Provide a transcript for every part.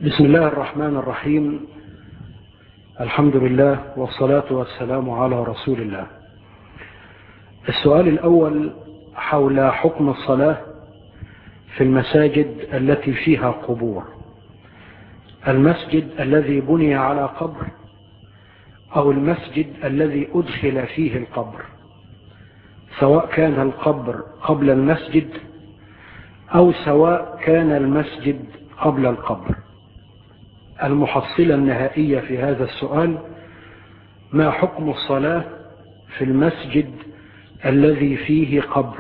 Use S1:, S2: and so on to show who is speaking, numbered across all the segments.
S1: بسم الله الرحمن الرحيم. الحمد لله والصلاة والسلام على رسول الله. السؤال الأول حول حكم الصلاة في المساجد التي فيها قبور. المسجد الذي بني على قبر أو المسجد الذي أدخل فيه القبر، سواء كان القبر قبل المسجد أو سواء كان المسجد قبل القبر. المحصلة النهائية في هذا السؤال: ما حكم الصلاة في المسجد الذي فيه قبر؟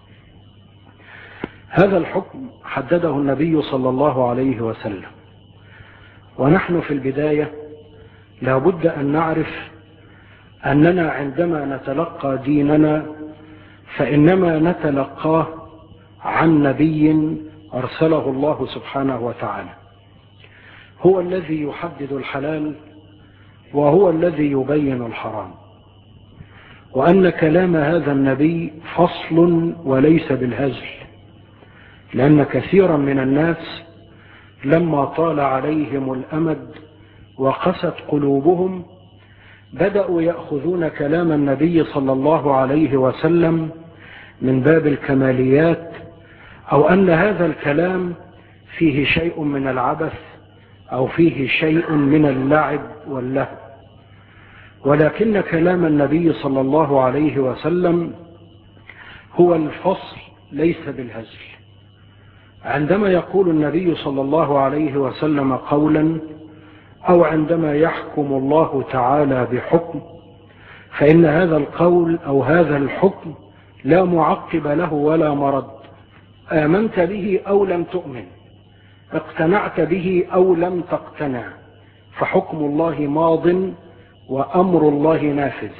S1: هذا الحكم حدده النبي صلى الله عليه وسلم، ونحن في البداية لا بد أن نعرف أننا عندما نتلقى ديننا فإنما نتلقاه عن نبي أرسله الله سبحانه وتعالى، هو الذي يحدد الحلال وهو الذي يبين الحرام، وأن كلام هذا النبي فصل وليس بالهزل، لأن كثيرا من الناس لما طال عليهم الأمد وقست قلوبهم بدأوا يأخذون كلام النبي صلى الله عليه وسلم من باب الكماليات، أو أن هذا الكلام فيه شيء من العبث أو فيه شيء من اللعب واللهو. ولكن كلام النبي صلى الله عليه وسلم هو الفصل ليس بالهزل. عندما يقول النبي صلى الله عليه وسلم قولا أو عندما يحكم الله تعالى بحكم، فإن هذا القول أو هذا الحكم لا معقب له ولا مرد. آمنت به أو لم تؤمن، اقتنعت به أو لم تقتنع، فحكم الله ماض وأمر الله نافذ.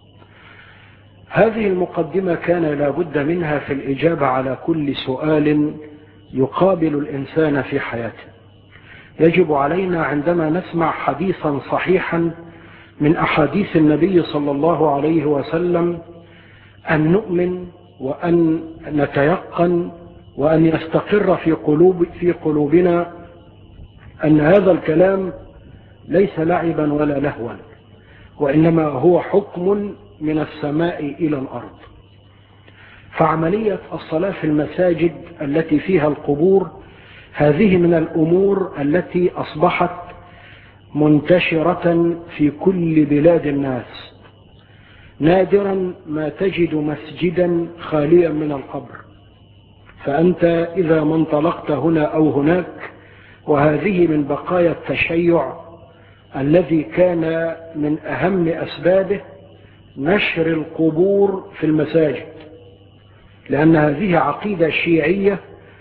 S1: هذه المقدمة كان لا بد منها في الإجابة على كل سؤال يقابل الإنسان في حياته. يجب علينا عندما نسمع حديثا صحيحا من أحاديث النبي صلى الله عليه وسلم أن نؤمن وأن نتيقن وأن يستقر في قلوبنا أن هذا الكلام ليس لعبا ولا لهوا، وإنما هو حكم من السماء إلى الأرض. فعملية الصلاة في المساجد التي فيها القبور هذه من الأمور التي أصبحت منتشرة في كل بلاد الناس. نادرا ما تجد مسجدا خاليا من القبر، فأنت إذا ما انطلقت هنا أو هناك، وهذه من بقايا التشيع الذي كان من أهم أسبابه نشر القبور في المساجد، لأن هذه عقيدة شيعية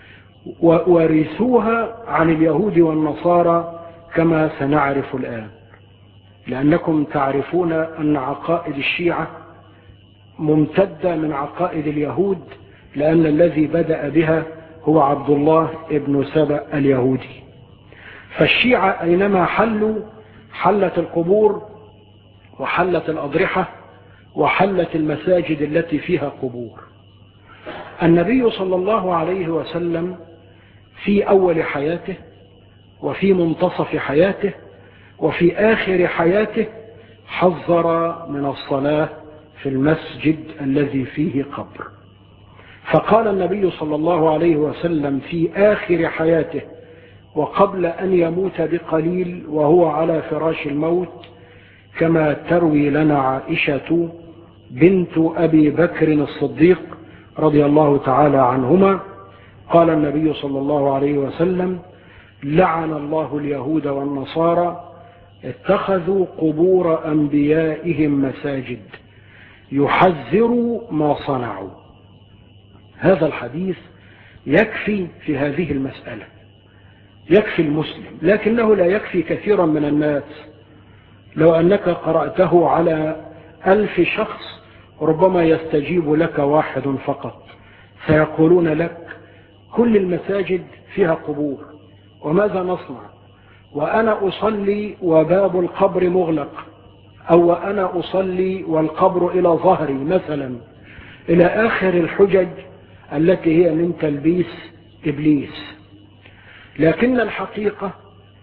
S1: وورثوها عن اليهود والنصارى كما سنعرف الآن، لأنكم تعرفون أن عقائد الشيعة ممتدة من عقائد اليهود، لأن الذي بدأ بها هو عبد الله ابن سبأ اليهودي. فالشيعة أينما حلوا حلت القبور وحلت الأضرحة وحلت المساجد التي فيها قبور. النبي صلى الله عليه وسلم في أول حياته وفي منتصف حياته وفي آخر حياته حذر من الصلاة في المسجد الذي فيه قبر. فقال النبي صلى الله عليه وسلم في آخر حياته وقبل أن يموت بقليل وهو على فراش الموت، كما تروي لنا عائشة بنت أبي بكر الصديق رضي الله تعالى عنهما، قال النبي صلى الله عليه وسلم: لعن الله اليهود والنصارى اتخذوا قبور أنبيائهم مساجد يحذر ما صنعوا. هذا الحديث يكفي في هذه المسألة، يكفي المسلم، لكنه لا يكفي كثيرا من الناس. لو أنك قرأته على 1000 شخص ربما يستجيب لك واحد فقط، سيقولون لك: كل المساجد فيها قبور، وماذا نصنع؟ وأنا أصلي وباب القبر مغلق، أو أنا أصلي والقبر إلى ظهري مثلا، إلى آخر الحجج التي هي من تلبيس إبليس. لكن الحقيقة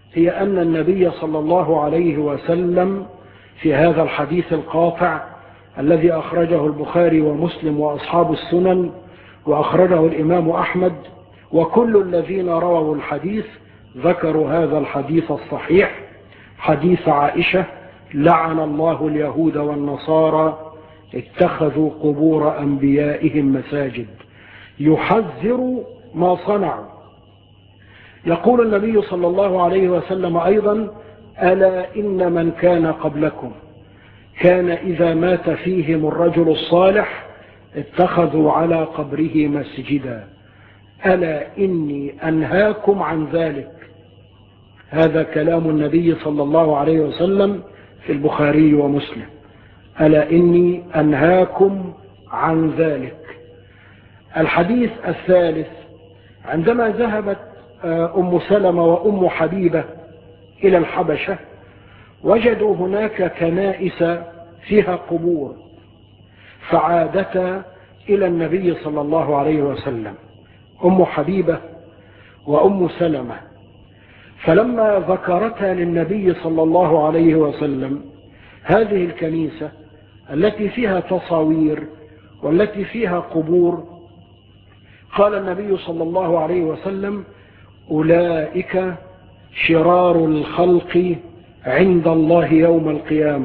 S1: هي أن النبي صلى الله عليه وسلم في هذا الحديث القاطع الذي أخرجه البخاري ومسلم وأصحاب السنن وأخرجه الإمام أحمد وكل الذين رووا الحديث ذكروا هذا الحديث الصحيح، حديث عائشة: لعن الله اليهود والنصارى اتخذوا قبور أنبيائهم مساجد، يحذر ما صنعوا. يقول النبي صلى الله عليه وسلم أيضا: ألا إن من كان قبلكم كان إذا مات فيهم الرجل الصالح اتخذوا على قبره مسجدا، ألا إني أنهاكم عن ذلك. هذا كلام النبي صلى الله عليه وسلم في البخاري ومسلم: ألا إني أنهاكم عن ذلك. الحديث الثالث: عندما ذهبت أم سلمة وأم حبيبة إلى الحبشة وجدوا هناك كنائس فيها قبور، فعادتا إلى النبي صلى الله عليه وسلم، أم حبيبة وأم سلمة، فلما ذكرتها للنبي صلى الله عليه وسلم هذه الكنيسة التي فيها تصاوير والتي فيها قبور، قال النبي صلى الله عليه وسلم: أولئك شرار الخلق عند الله يوم القيامة.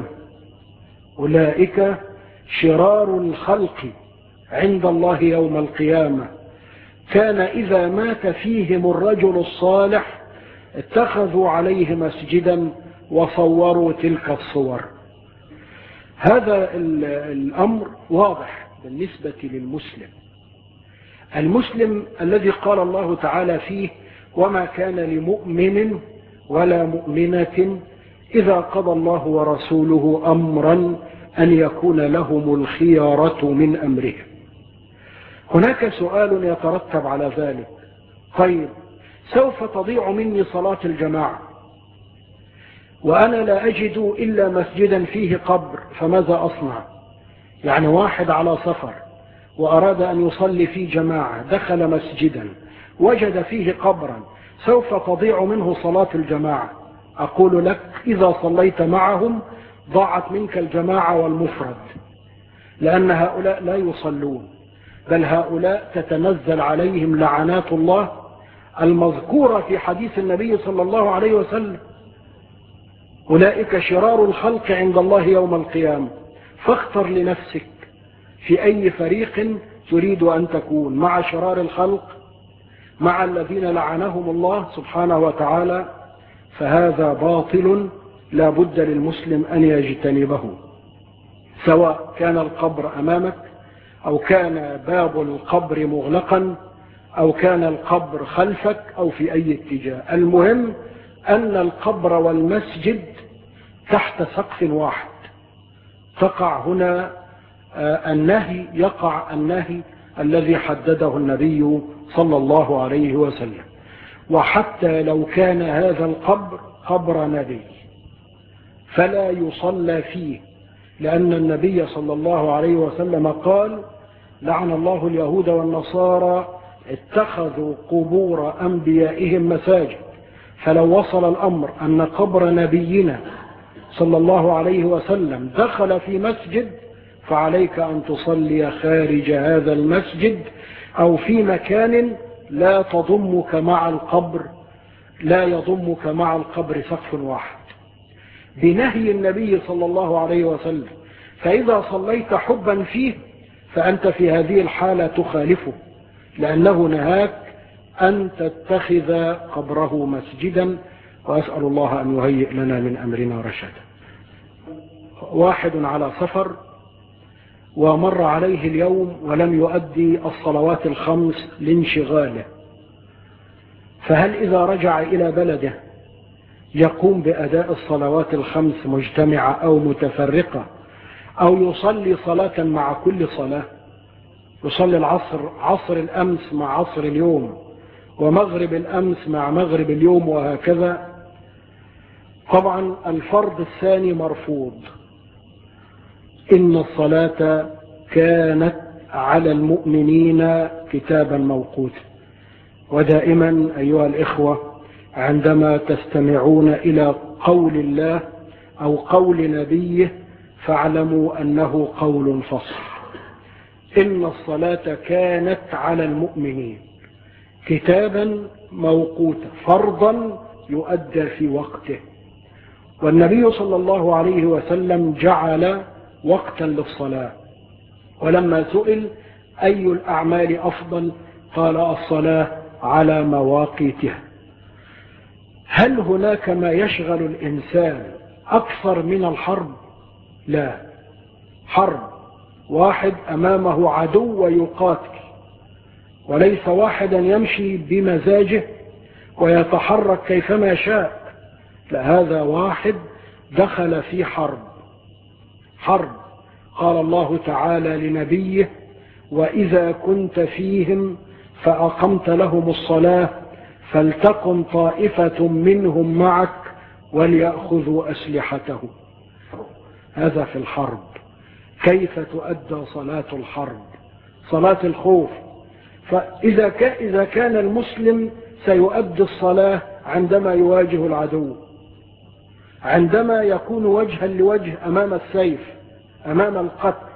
S1: أولئك شرار الخلق عند الله يوم القيامة، كان إذا مات فيهم الرجل الصالح اتخذوا عليه مسجدا وصوروا تلك الصور. هذا الأمر واضح بالنسبة للمسلم، المسلم الذي قال الله تعالى فيه: وما كان لمؤمن ولا مؤمنة إذا قضى الله ورسوله أمرا أن يكون لهم الخيارة من أمرهم. هناك سؤال يترتب على ذلك: طيب، سوف تضيع مني صلاة الجماعة وأنا لا أجد إلا مسجدا فيه قبر، فماذا أصنع؟ يعني واحد على سفر وأراد أن يصلي في جماعة، دخل مسجدا وجد فيه قبرا، سوف تضيع منه صلاة الجماعة. أقول لك: إذا صليت معهم ضاعت منك الجماعة والمفرد، لأن هؤلاء لا يصلون، بل هؤلاء تتنزل عليهم لعنات الله المذكورة في حديث النبي صلى الله عليه وسلم: أولئك شرار الخلق عند الله يوم القيامة. فاختر لنفسك في أي فريق تريد أن تكون، مع شرار الخلق، مع الذين لعنهم الله سبحانه وتعالى، فهذا باطل لا بد للمسلم أن يجتنبه، سواء كان القبر أمامك أو كان باب القبر مغلقا أو كان القبر خلفك أو في أي اتجاه. المهم أن القبر والمسجد تحت سقف واحد، تقع هنا النهي، يقع النهي الذي حدده النبي صلى الله عليه وسلم. وحتى لو كان هذا القبر قبر نبي فلا يصلى فيه، لأن النبي صلى الله عليه وسلم قال: لعن الله اليهود والنصارى اتخذوا قبور أنبيائهم مساجد. فلو وصل الأمر أن قبر نبينا صلى الله عليه وسلم دخل في مسجد، فعليك أن تصلي خارج هذا المسجد أو في مكان لا تضمك مع القبر، لا يضمك مع القبر سقف واحد، بنهي النبي صلى الله عليه وسلم. فإذا صليت حبا فيه فأنت في هذه الحالة تخالفه، لأنه نهاك أن تتخذ قبره مسجدا. وأسأل الله أن يهيئ لنا من أمرنا رشدا. واحد على سفر ومر عليه اليوم ولم يؤدي الصلوات الخمس لانشغاله، فهل إذا رجع إلى بلده يقوم بأداء الصلوات الخمس مجتمعة أو متفرقة، أو يصلي صلاة مع كل صلاة؟ يصلي العصر عصر الأمس مع عصر اليوم، ومغرب الأمس مع مغرب اليوم، وهكذا. طبعا الفرض الثاني مرفوض: إن الصلاة كانت على المؤمنين كتابا موقوتا. ودائما أيها الإخوة عندما تستمعون إلى قول الله أو قول نبيه فاعلموا أنه قول فصل. إن الصلاة كانت على المؤمنين كتابا موقوتا فرضا يؤدى في وقته. والنبي صلى الله عليه وسلم جعل وقتا للصلاة، ولما سئل أي الأعمال أفضل قال الصلاة على مواقيتها. هل هناك ما يشغل الإنسان أكثر من الحرب؟ لا. حرب، واحد أمامه عدو ويقاتل، وليس واحدا يمشي بمزاجه ويتحرك كيفما شاء، لا، هذا واحد دخل في حرب. قال الله تعالى لنبيه: وإذا كنت فيهم فأقمت لهم الصلاة فلتقم طائفة منهم معك وليأخذوا أسلحتهم. هذا في الحرب. كيف تؤدى صلاة الحرب؟ صلاة الخوف. فإذا كان المسلم سيؤدي الصلاة عندما يواجه العدو، عندما يكون وجها لوجه أمام السيف، أمام القتل.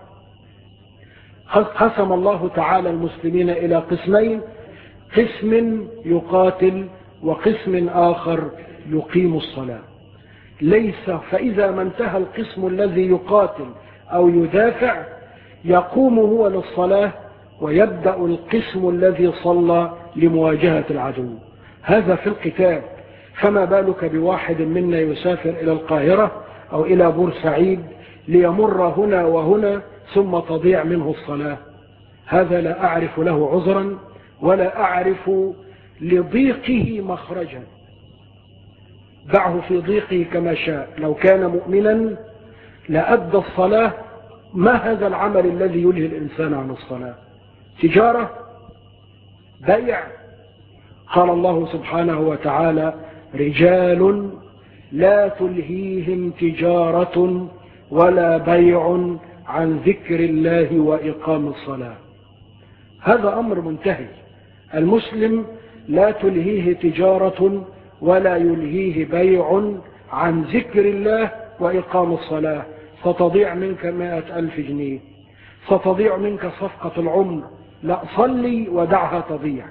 S1: قسم الله تعالى المسلمين إلى قسمين: قسم يقاتل وقسم آخر يقيم الصلاة. فإذا ما انتهى القسم الذي يقاتل أو يدافع يقوم هو للصلاة، ويبدأ القسم الذي صلى لمواجهة العدو. هذا في القتال. فما بالك بواحد منا يسافر إلى القاهرة أو إلى بورسعيد ليمر هنا وهنا ثم تضيع منه الصلاة؟ هذا لا أعرف له عذرا ولا أعرف لضيقه مخرجا. دعه في ضيقه كما شاء. لو كان مؤمنا لأدى الصلاة. ما هذا العمل الذي يلهي الإنسان عن الصلاة؟ تجارة، بيع. قال الله سبحانه وتعالى: رجال لا تلهيهم تجارة ولا بيع عن ذكر الله وإقام الصلاة. هذا أمر منتهي. المسلم لا تلهيه تجارة ولا يلهيه بيع عن ذكر الله وإقام الصلاة. ستضيع منك 100,000 جنيه، ستضيع منك صفقة العمر. لا، صلي ودعها تضيع.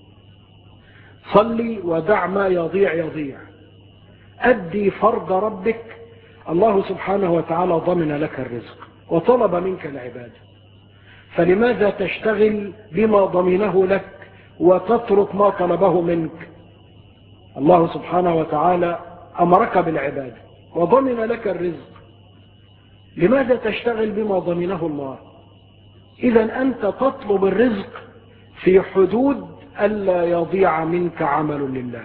S1: صلي ودع ما يضيع. أدي فرض ربك. الله سبحانه وتعالى ضمن لك الرزق وطلب منك العبادة، فلماذا تشتغل بما ضمنه لك وتترك ما طلبه منك؟ الله سبحانه وتعالى أمرك بالعبادة وضمن لك الرزق، لماذا تشتغل بما ضمنه الله؟ إذا أنت تطلب الرزق في حدود ألا يضيع منك عمل لله.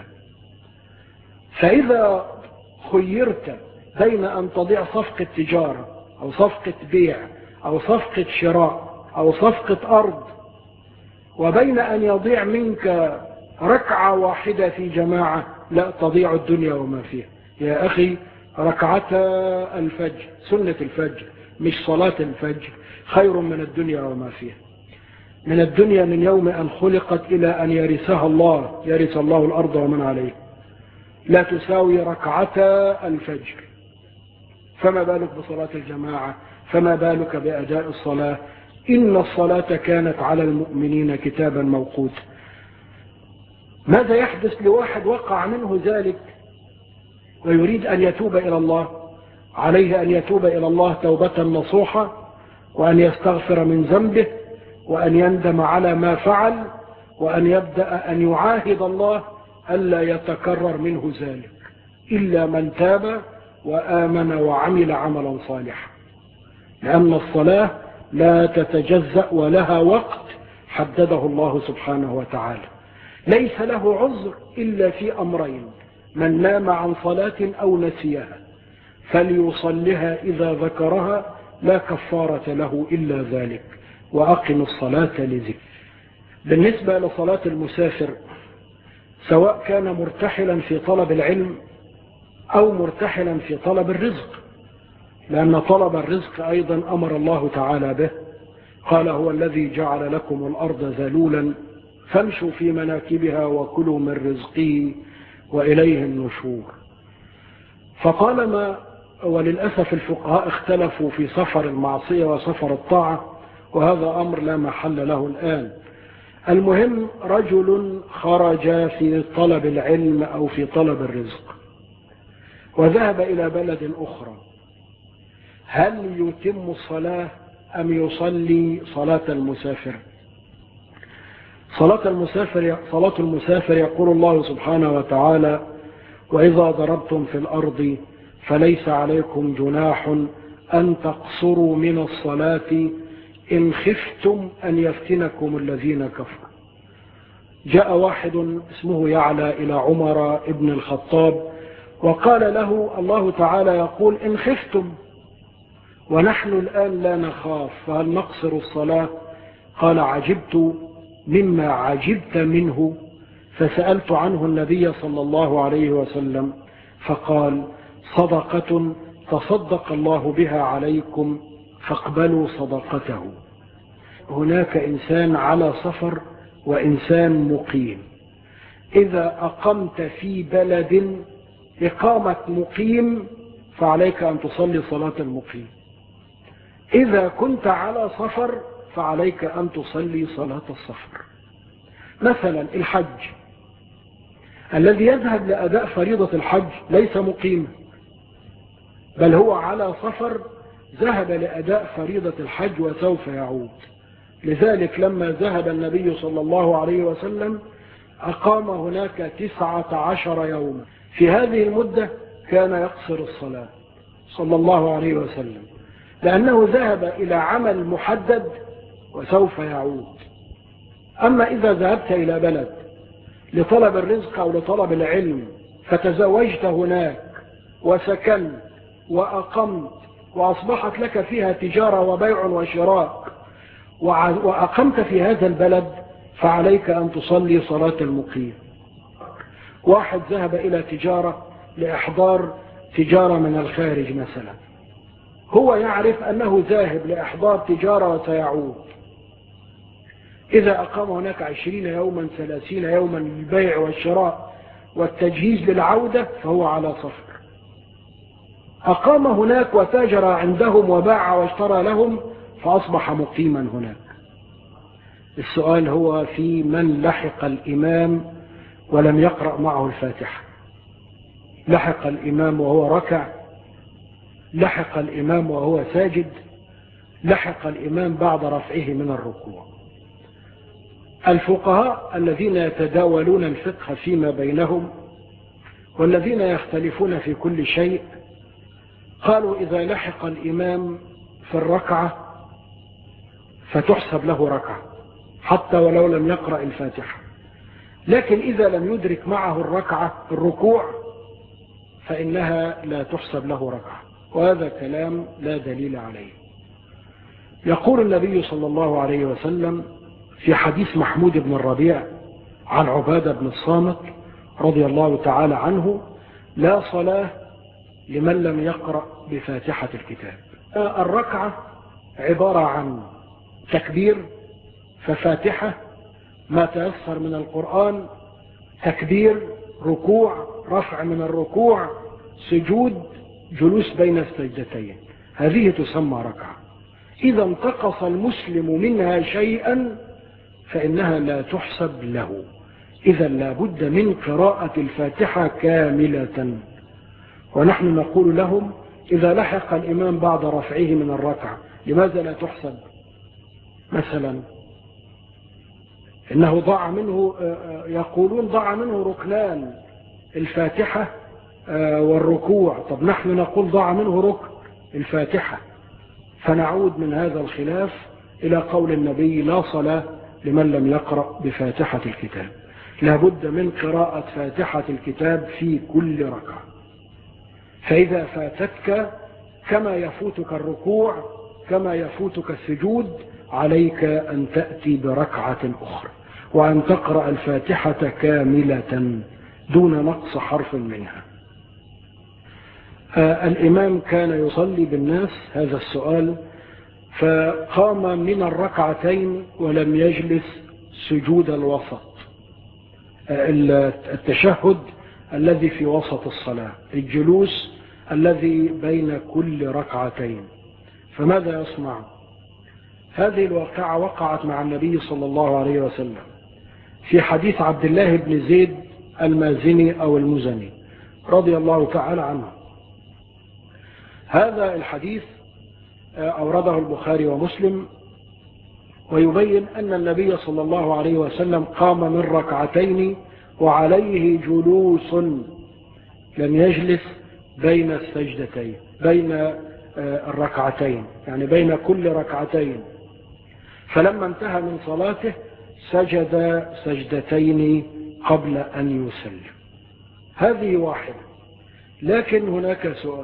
S1: فإذا خيرت بين أن تضيع صفقة تجارة أو صفقة بيع أو صفقة شراء أو صفقة أرض، وبين أن يضيع منك ركعة واحدة في جماعة، لا، تضيع الدنيا وما فيها. يا أخي، ركعتا الفجر، سنة الفجر مش صلاة الفجر، خير من الدنيا وما فيها. من الدنيا من يوم أن خلقت إلى أن يرثها الله، يرث الله الأرض ومن عليه، لا تساوي ركعتا الفجر. فما بالك بصلاة الجماعة؟ فما بالك بأداء الصلاة؟ إن الصلاة كانت على المؤمنين كتابا موقوتا. ماذا يحدث لواحد وقع منه ذلك ويريد أن يتوب إلى الله؟ عليه أن يتوب إلى الله توبة نصوحة، وأن يستغفر من ذنبه، وأن يندم على ما فعل، وأن يبدأ أن يعاهد الله ألا يتكرر منه ذلك إلا من تاب وآمن وعمل عملا صالحا. لأن الصلاة لا تتجزأ ولها وقت حدده الله سبحانه وتعالى. ليس له عذر إلا في أمرين: من نام عن صلاة أو نسيها فليصلها إذا ذكرها، لا كفارة له إلا ذلك، وأقم الصلاة لذكر. بالنسبة لصلاة المسافر، سواء كان مرتحلا في طلب العلم أو مرتحلا في طلب الرزق، لأن طلب الرزق أيضا أمر الله تعالى به. قال: هو الذي جعل لكم الأرض ذلولا فامشوا في مناكبها وكلوا من رزقه وإليه النشور. فطالما وللأسف الفقهاء اختلفوا في سفر المعصية وسفر الطاعة، وهذا أمر لا محل له الآن. المهم رجل خرج في طلب العلم أو في طلب الرزق وذهب إلى بلد أخرى، هل يتم الصلاة أم يصلي صلاة المسافر؟ صلاة المسافر يقول الله سبحانه وتعالى: وإذا ضربتم في الأرض فليس عليكم جناح أن تقصروا من الصلاة إن خفتم أن يفتنكم الذين كفروا. جاء واحد اسمه يعلى إلى عمر ابن الخطاب وقال له: الله تعالى يقول إن خفتم، ونحن الآن لا نخاف، فهل نقصر الصلاة؟ قال: عجبت مما عجبت منه، فسألت عنه النبي صلى الله عليه وسلم فقال: صدقة تصدق الله بها عليكم فاقبلوا صدقته. هناك إنسان على سفر وإنسان مقيم. إذا أقمت في بلد إقامة مقيم فعليك أن تصلي صلاة المقيم. إذا كنت على سفر فعليك أن تصلي صلاة السفر. مثلا الحج، الذي يذهب لأداء فريضة الحج ليس مقيما، بل هو على سفر ذهب لأداء فريضة الحج وسوف يعود. لذلك لما ذهب النبي صلى الله عليه وسلم أقام هناك 19 يوما. في هذه المدة كان يقصر الصلاة صلى الله عليه وسلم، لأنه ذهب إلى عمل محدد وسوف يعود. أما إذا ذهبت إلى بلد لطلب الرزق أو لطلب العلم فتزوجت هناك وسكنت وأقمت وأصبحت لك فيها تجارة وبيع وشراء وأقمت في هذا البلد، فعليك أن تصلي صلاة المقيم. واحد ذهب إلى تجارة لإحضار تجارة من الخارج مثلا، هو يعرف أنه ذاهب لإحضار تجارة وسيعود. إذا أقام هناك 20 يوما 30 يوما للبيع والشراء والتجهيز للعودة فهو على سفر. أقام هناك وتاجر عندهم وباع واشترى لهم فأصبح مقيما هناك. السؤال هو في من لحق الإمام ولم يقرأ معه الفاتحة. لحق الإمام وهو ركع، لحق الإمام وهو ساجد، لحق الإمام بعد رفعه من الركوع. الفقهاء الذين يتداولون الفقه فيما بينهم والذين يختلفون في كل شيء قالوا إذا لحق الإمام في الركعة فتحسب له ركعة حتى ولو لم يقرأ الفاتحة، لكن إذا لم يدرك معه الركوع فإنها لا تحسب له ركعة، وهذا كلام لا دليل عليه. يقول النبي صلى الله عليه وسلم في حديث محمود بن الربيع عن عبادة بن الصامت رضي الله تعالى عنه: لا صلاة لمن لم يقرأ بفاتحة الكتاب. الركعة عبارة عن تكبير، ففاتحة، ما تيسر من القرآن، تكبير، ركوع، رفع من الركوع، سجود، جلوس بين السجدتين، هذه تسمى ركعة. إذا انتقص المسلم منها شيئا فإنها لا تحسب له. إذا لابد من قراءة الفاتحة كاملة. ونحن نقول لهم إذا لحق الإمام بعد رفعه من الركعة لماذا لا تحسب؟ مثلا إنه ضاع منه، يقولون ضاع منه ركنان، الفاتحة والركوع. طب نحن نقول ضاع منه ركن الفاتحة، فنعود من هذا الخلاف إلى قول النبي: لا صلاة لمن لم يقرأ بفاتحة الكتاب. لابد من قراءة فاتحة الكتاب في كل ركعة. فإذا فاتتك كما يفوتك الركوع كما يفوتك السجود عليك أن تأتي بركعة أخرى وأن تقرأ الفاتحة كاملة دون نقص حرف منها. الإمام كان يصلي بالناس هذا السؤال، فقام من الركعتين ولم يجلس سجود الوسط، التشهد الذي في وسط الصلاة، الجلوس الذي بين كل ركعتين. فماذا يصنع؟ هذه الواقعة وقعت مع النبي صلى الله عليه وسلم في حديث عبد الله بن زيد المازني أو المزني رضي الله تعالى عنه. هذا الحديث أورده البخاري ومسلم، ويبين أن النبي صلى الله عليه وسلم قام من ركعتين وعليه جلوس، لم يجلس بين السجدتين، بين الركعتين، يعني بين كل ركعتين. فلما انتهى من صلاته سجد سجدتين قبل أن يسلم. هذه واحدة. لكن هناك سؤال.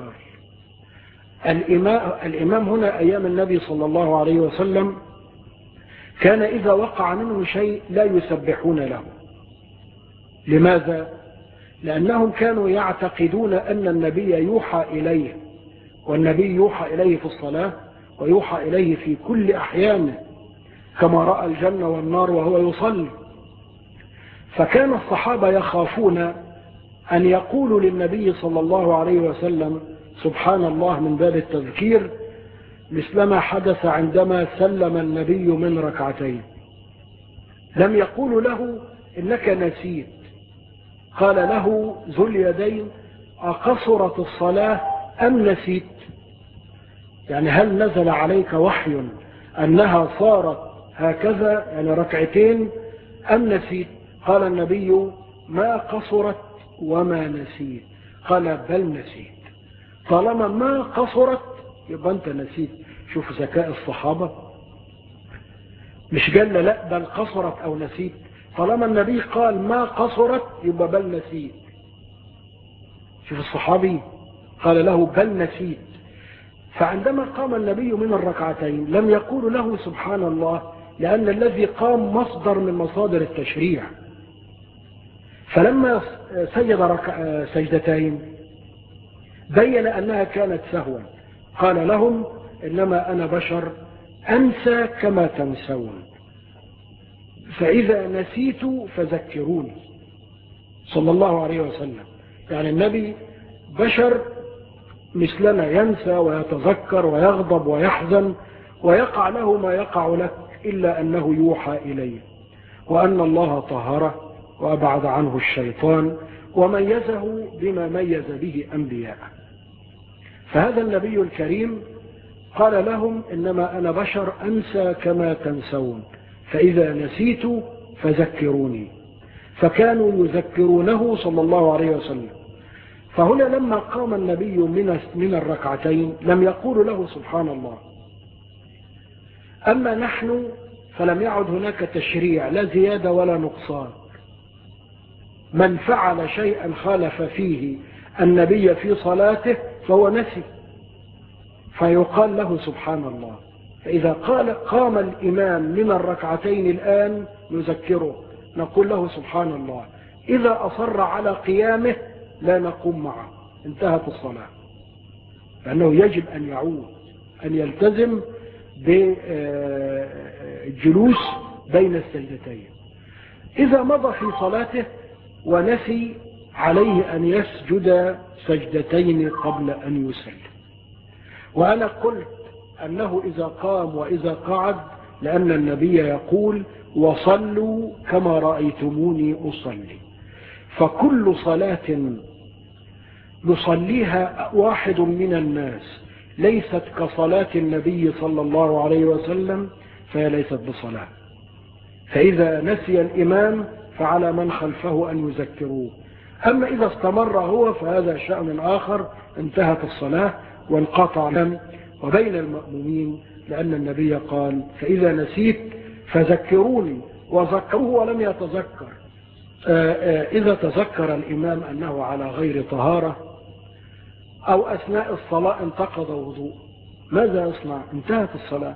S1: الإمام هنا أيام النبي صلى الله عليه وسلم كان إذا وقع منه شيء لا يسبحون له. لماذا؟ لأنهم كانوا يعتقدون أن النبي يوحى إليه، والنبي يوحى إليه في الصلاة ويوحى إليه في كل أحيانه، كما رأى الجنة والنار وهو يصلي. فكان الصحابة يخافون أن يقولوا للنبي صلى الله عليه وسلم سبحان الله من باب التذكير، مثلما حدث عندما سلم النبي من ركعتين. لم يقولوا له إنك نسيت. قال له ذو اليدين أقصرت الصلاة أم نسيت؟ يعني هل نزل عليك وحي أنها صارت هكذا، يعني ركعتين، أم نسيت؟ قال النبي ما قصرت وما نسيت. قال بل نسيت. طالما ما قصرت يبقى أنت نسيت. شوف ذكاء الصحابة، مش قال لا بل قصرت أو نسيت. طالما النبي قال ما قصرت يبقى بل نسيت. شوف الصحابي قال له بل نسيت. فعندما قام النبي من الركعتين لم يقول له سبحان الله، لأن الذي قام مصدر من مصادر التشريع. فلما سجد سجدتين بين أنها كانت سهوا، قال لهم إنما أنا بشر أنسى كما تنسون، فإذا نسيت فذكروني. صلى الله عليه وسلم. يعني النبي بشر مثلنا، ينسى ويتذكر ويغضب ويحزن ويقع له ما يقع لك، إلا أنه يوحى إليه، وأن الله طهره وأبعد عنه الشيطان وميزه بما ميز به أنبياءه. فهذا النبي الكريم قال لهم إنما أنا بشر أنسى كما تنسون، فإذا نسيت فذكروني. فكانوا يذكرونه صلى الله عليه وسلم. فهنا لما قام النبي من الركعتين لم يقول له سبحان الله. أما نحن فلم يعد هناك تشريع، لا زيادة ولا نقصان. من فعل شيئا خالف فيه النبي في صلاته فهو نسي، فيقال له سبحان الله. فإذا قام الإمام من الركعتين الآن نذكره، نقول له سبحان الله. إذا أصر على قيامه لا نقوم معه، انتهت الصلاة. لأنه يجب أن يعود، أن يلتزم بالجلوس بين السجدتين. إذا مضى في صلاته ونسي عليه أن يسجد سجدتين قبل أن يسلم. وأنا قلت أنه إذا قام وإذا قعد، لأن النبي يقول وصلوا كما رأيتموني أصلي. فكل صلاة يصليها واحد من الناس ليست كصلاة النبي صلى الله عليه وسلم فهي ليست بصلاة. فإذا نسي الإمام فعلى من خلفه أن يذكروه. أما إذا استمر هو فهذا شأن آخر، انتهت الصلاة وانقطع وبين المأمومين، لأن النبي قال فإذا نسيت فذكروني، وذكروه ولم يتذكر. إذا تذكر الإمام أنه على غير طهارة أو أثناء الصلاة انتقض وضوء، ماذا يصنع؟ انتهت الصلاة،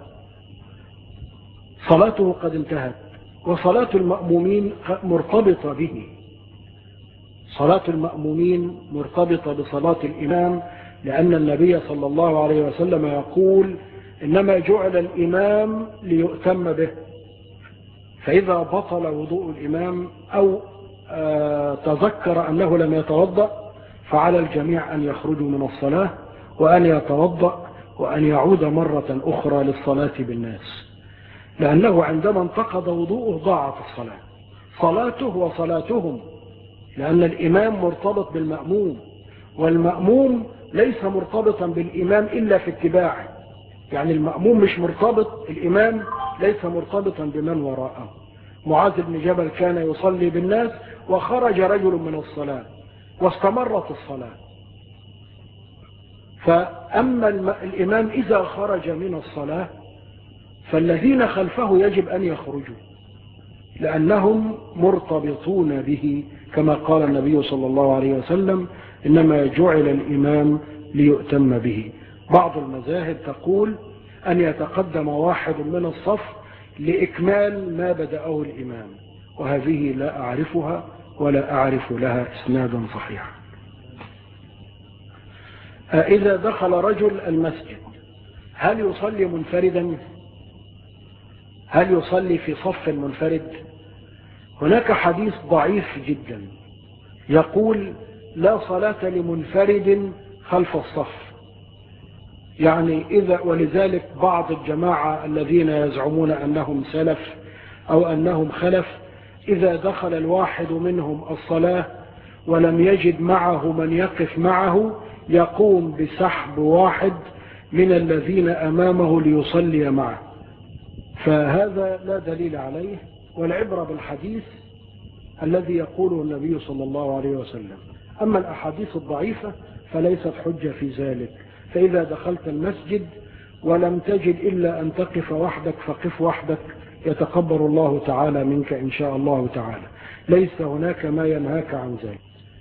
S1: صلاته قد انتهت، وصلاة المأمومين مرتبطة به. صلاة المأمومين مرتبطة بصلاة الإمام، لأن النبي صلى الله عليه وسلم يقول إنما جعل الإمام ليؤتم به. فإذا بطل وضوء الإمام أو تذكر أنه لم يتوضأ فعلى الجميع أن يخرجوا من الصلاة وأن يتوضأ وأن يعود مرة أخرى للصلاة بالناس، لأنه عندما انتقض وضوءه ضاعت الصلاة، صلاته وصلاتهم، لأن الإمام مرتبط بالمأموم، والمأموم ليس مرتبطا بالإمام إلا في اتباعه، يعني المأموم مش مرتبط، الإمام ليس مرتبطا بمن وراءه. معاذ بن جبل كان يصلي بالناس وخرج رجل من الصلاة واستمرت الصلاة. فأما الإمام إذا خرج من الصلاة فالذين خلفه يجب أن يخرجوا لأنهم مرتبطون به، كما قال النبي صلى الله عليه وسلم: إنما جعل الإمام ليؤتم به. بعض المذاهب تقول أن يتقدم واحد من الصف لإكمال ما بدأه الإمام، وهذه لا أعرفها ولا أعرف لها إسنادا صحيحا. إذا دخل رجل المسجد هل يصلي منفردا؟ هل يصلي في صف منفرد؟ هناك حديث ضعيف جدا يقول: لا صلاة لمنفرد خلف الصف. يعني ولذلك بعض الجماعة الذين يزعمون أنهم سلف أو أنهم خلف، إذا دخل الواحد منهم الصلاة ولم يجد معه من يقف معه يقوم بسحب واحد من الذين أمامه ليصلي معه، فهذا لا دليل عليه، والعبرة بالحديث الذي يقوله النبي صلى الله عليه وسلم. أما الأحاديث الضعيفة فليست حجة في ذلك. فإذا دخلت المسجد ولم تجد إلا أن تقف وحدك فقف وحدك، يتقبل الله تعالى منك إن شاء الله تعالى، ليس هناك ما ينهاك عن ذلك.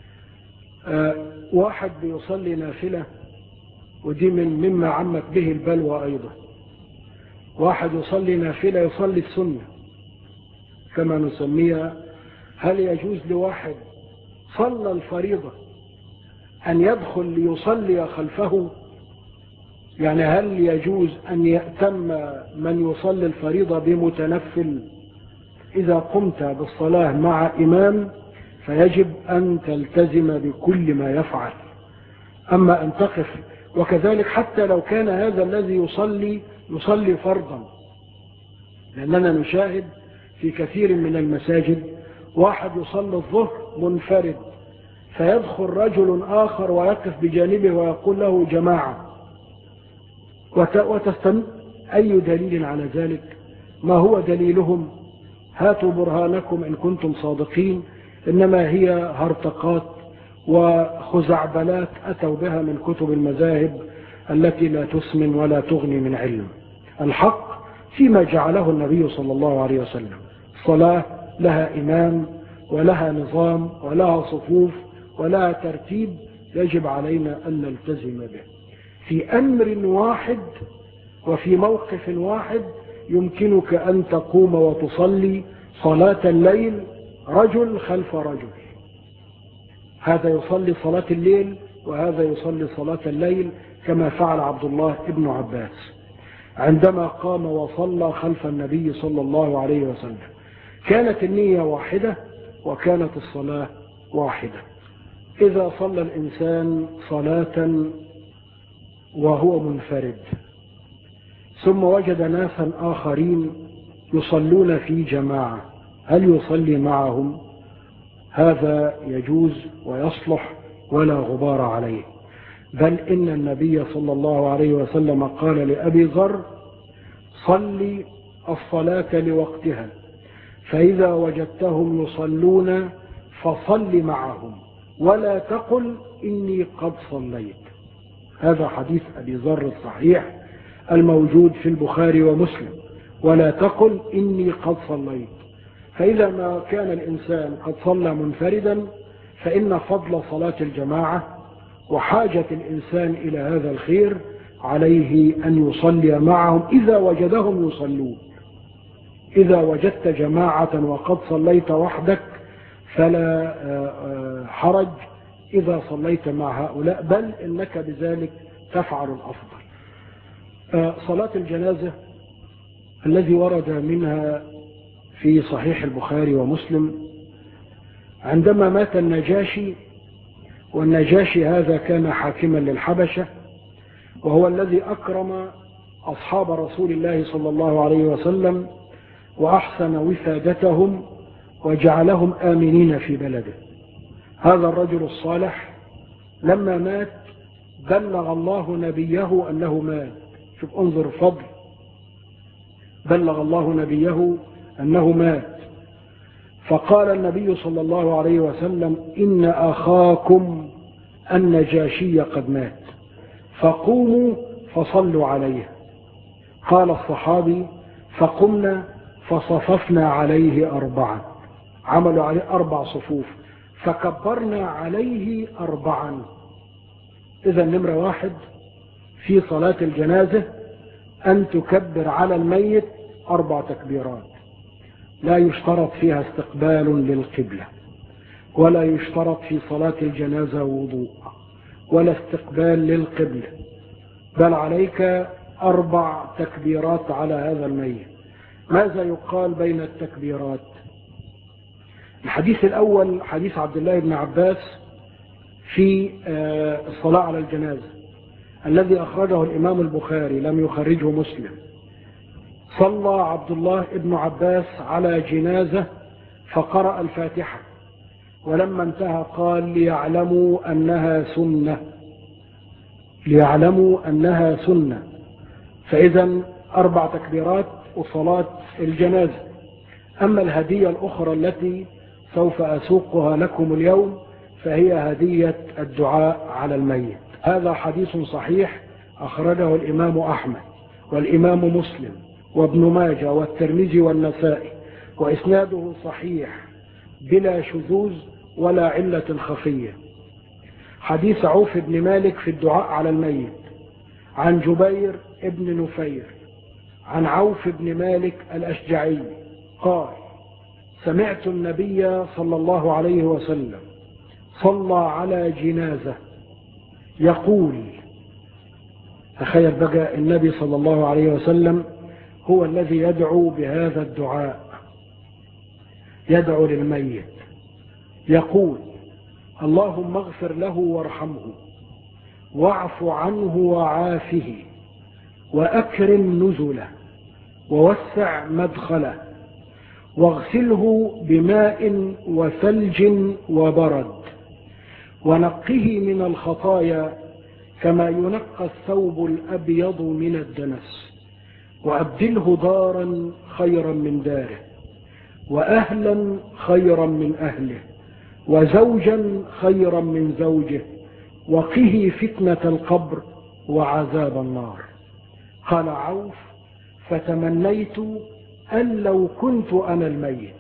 S1: واحد بيصلي نافلة، ودي مما عمت به البلوى أيضا. واحد يصلي نافلة، يصلي السنة كما نسميها، هل يجوز لواحد صلى الفريضة أن يدخل ليصلي خلفه؟ يعني هل يجوز أن يأتم من يصلي الفريضة بمتنفل؟ إذا قمت بالصلاة مع إمام فيجب أن تلتزم بكل ما يفعل، أما أن تقف. وكذلك حتى لو كان هذا الذي يصلي فرضا، لأننا نشاهد في كثير من المساجد واحد يصلي الظهر منفرد فيدخل رجل آخر ويقف بجانبه ويقول له جماعة، وتستمع. أي دليل على ذلك؟ ما هو دليلهم؟ هاتوا برهانكم إن كنتم صادقين. إنما هي هرطقات وخزعبلات أتوا بها من كتب المذاهب التي لا تسمن ولا تغني من علم. الحق فيما جعله النبي صلى الله عليه وسلم. الصلاة لها إمام ولها نظام ولها صفوف ولها ترتيب يجب علينا أن نلتزم به. في أمر واحد وفي موقف واحد يمكنك أن تقوم وتصلي صلاة الليل رجل خلف رجل، هذا يصلي صلاة الليل وهذا يصلي صلاة الليل، كما فعل عبد الله ابن عباس عندما قام وصلى خلف النبي صلى الله عليه وسلم. كانت النية واحدة وكانت الصلاة واحدة. إذا صلى الإنسان صلاة وهو منفرد ثم وجد ناسا آخرين يصلون في جماعة، هل يصلي معهم؟ هذا يجوز ويصلح ولا غبار عليه، بل إن النبي صلى الله عليه وسلم قال لأبي ذر: صلي الصلاة لوقتها، فإذا وجدتهم يصلون فصل معهم ولا تقل إني قد صليت. هذا حديث أبي ذر الصحيح الموجود في البخاري ومسلم، ولا تقل إني قد صليت. فإذا ما كان الإنسان قد صلى منفردا فإن فضل صلاة الجماعة وحاجة الإنسان إلى هذا الخير عليه أن يصلي معهم إذا وجدهم يصلون. إذا وجدت جماعة وقد صليت وحدك فلا حرج إذا صليت مع هؤلاء، بل إنك بذلك تفعل الأفضل. صلاة الجنازة الذي ورد منها في صحيح البخاري ومسلم عندما مات النجاشي، والنجاشي هذا كان حاكما للحبشة، وهو الذي أكرم أصحاب رسول الله صلى الله عليه وسلم وأحسن وفادتهم وجعلهم آمنين في بلده. هذا الرجل الصالح لما مات بلغ الله نبيه أنه مات. شوف انظر فضل، بلغ الله نبيه أنه مات، فقال النبي صلى الله عليه وسلم: إن أخاكم النجاشي قد مات، فقوموا فصلوا عليه. قال الصحابي: فقمنا فصففنا عليه 4، عملوا عليه 4 صفوف، فكبرنا عليه 4. إذا نمرة 1 في صلاة الجنازة أن تكبر على الميت 4 تكبيرات، لا يشترط فيها استقبال للقبلة، ولا يشترط في صلاة الجنازة وضوء ولا استقبال للقبلة، بل عليك 4 تكبيرات على هذا الميت. ماذا يقال بين التكبيرات؟ الحديث الأول حديث عبد الله بن عباس في الصلاة على الجنازة الذي أخرجه الإمام البخاري، لم يخرجه مسلم. صلى عبد الله بن عباس على جنازة فقرأ الفاتحة، ولما انتهى قال: ليعلموا أنها سنة، ليعلموا أنها سنة. فإذا 4 تكبيرات وصلاة الجنازة. أما الهدية الأخرى التي سوف أسوقها لكم اليوم فهي هدية الدعاء على الميت. هذا حديث صحيح أخرجه الإمام أحمد والإمام مسلم وابن ماجه والترمذي والنسائي، وإسناده صحيح بلا شذوذ ولا علة خفية. حديث عوف بن مالك في الدعاء على الميت عن جبير ابن نفير عن عوف بن مالك الأشجعي قال: سمعت النبي صلى الله عليه وسلم صلى على جنازة يقول. تخيل بقى النبي صلى الله عليه وسلم هو الذي يدعو بهذا الدعاء، يدعو للميت يقول: اللهم اغفر له وارحمه واعف عنه وعافه وأكرم نزله ووسع مدخله واغسله بماء وثلج وبرد ونقه من الخطايا كما ينقى الثوب الأبيض من الدنس، وأبدله دارا خيرا من داره وأهلا خيرا من أهله وزوجا خيرا من زوجه وقه فتنة القبر وعذاب النار. قال عوف: فتمنيت أن لو كنت أنا الميت،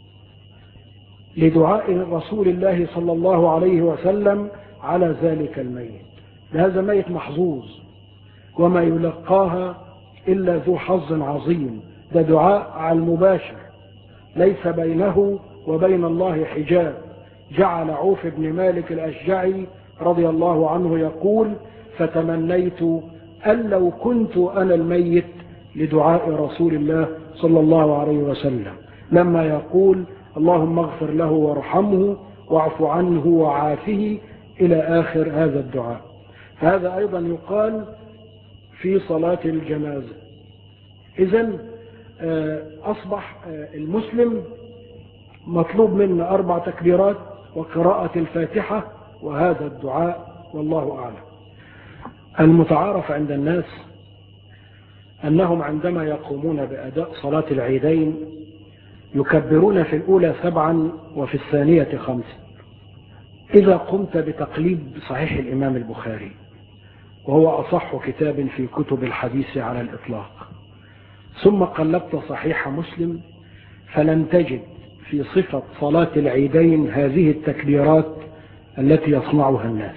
S1: لدعاء رسول الله صلى الله عليه وسلم على ذلك الميت. هذا ميت محظوظ وما يلقاها إلا ذو حظ عظيم. ده دعاء على المباشر، ليس بينه وبين الله حجاب. جعل عوف بن مالك الأشجعي رضي الله عنه يقول: فتمنيت أن لو كنت أنا الميت، لدعاء رسول الله صلى الله عليه وسلم لما يقول: اللهم اغفر له وارحمه واعف عنه وعافه إلى آخر هذا الدعاء. فهذا أيضا يقال في صلاة الجنازة. إذن أصبح المسلم مطلوب منا 4 تكبيرات وقراءة الفاتحة وهذا الدعاء، والله أعلم. المتعارف عند الناس أنهم عندما يقومون بأداء صلاة العيدين يكبرون في الأولى 7 وفي الثانية 5. إذا قمت بتقليد صحيح الإمام البخاري، وهو أصح كتاب في كتب الحديث على الإطلاق، ثم قلبت صحيح مسلم، فلن تجد في صفة صلاة العيدين هذه التكبيرات التي يصنعها الناس.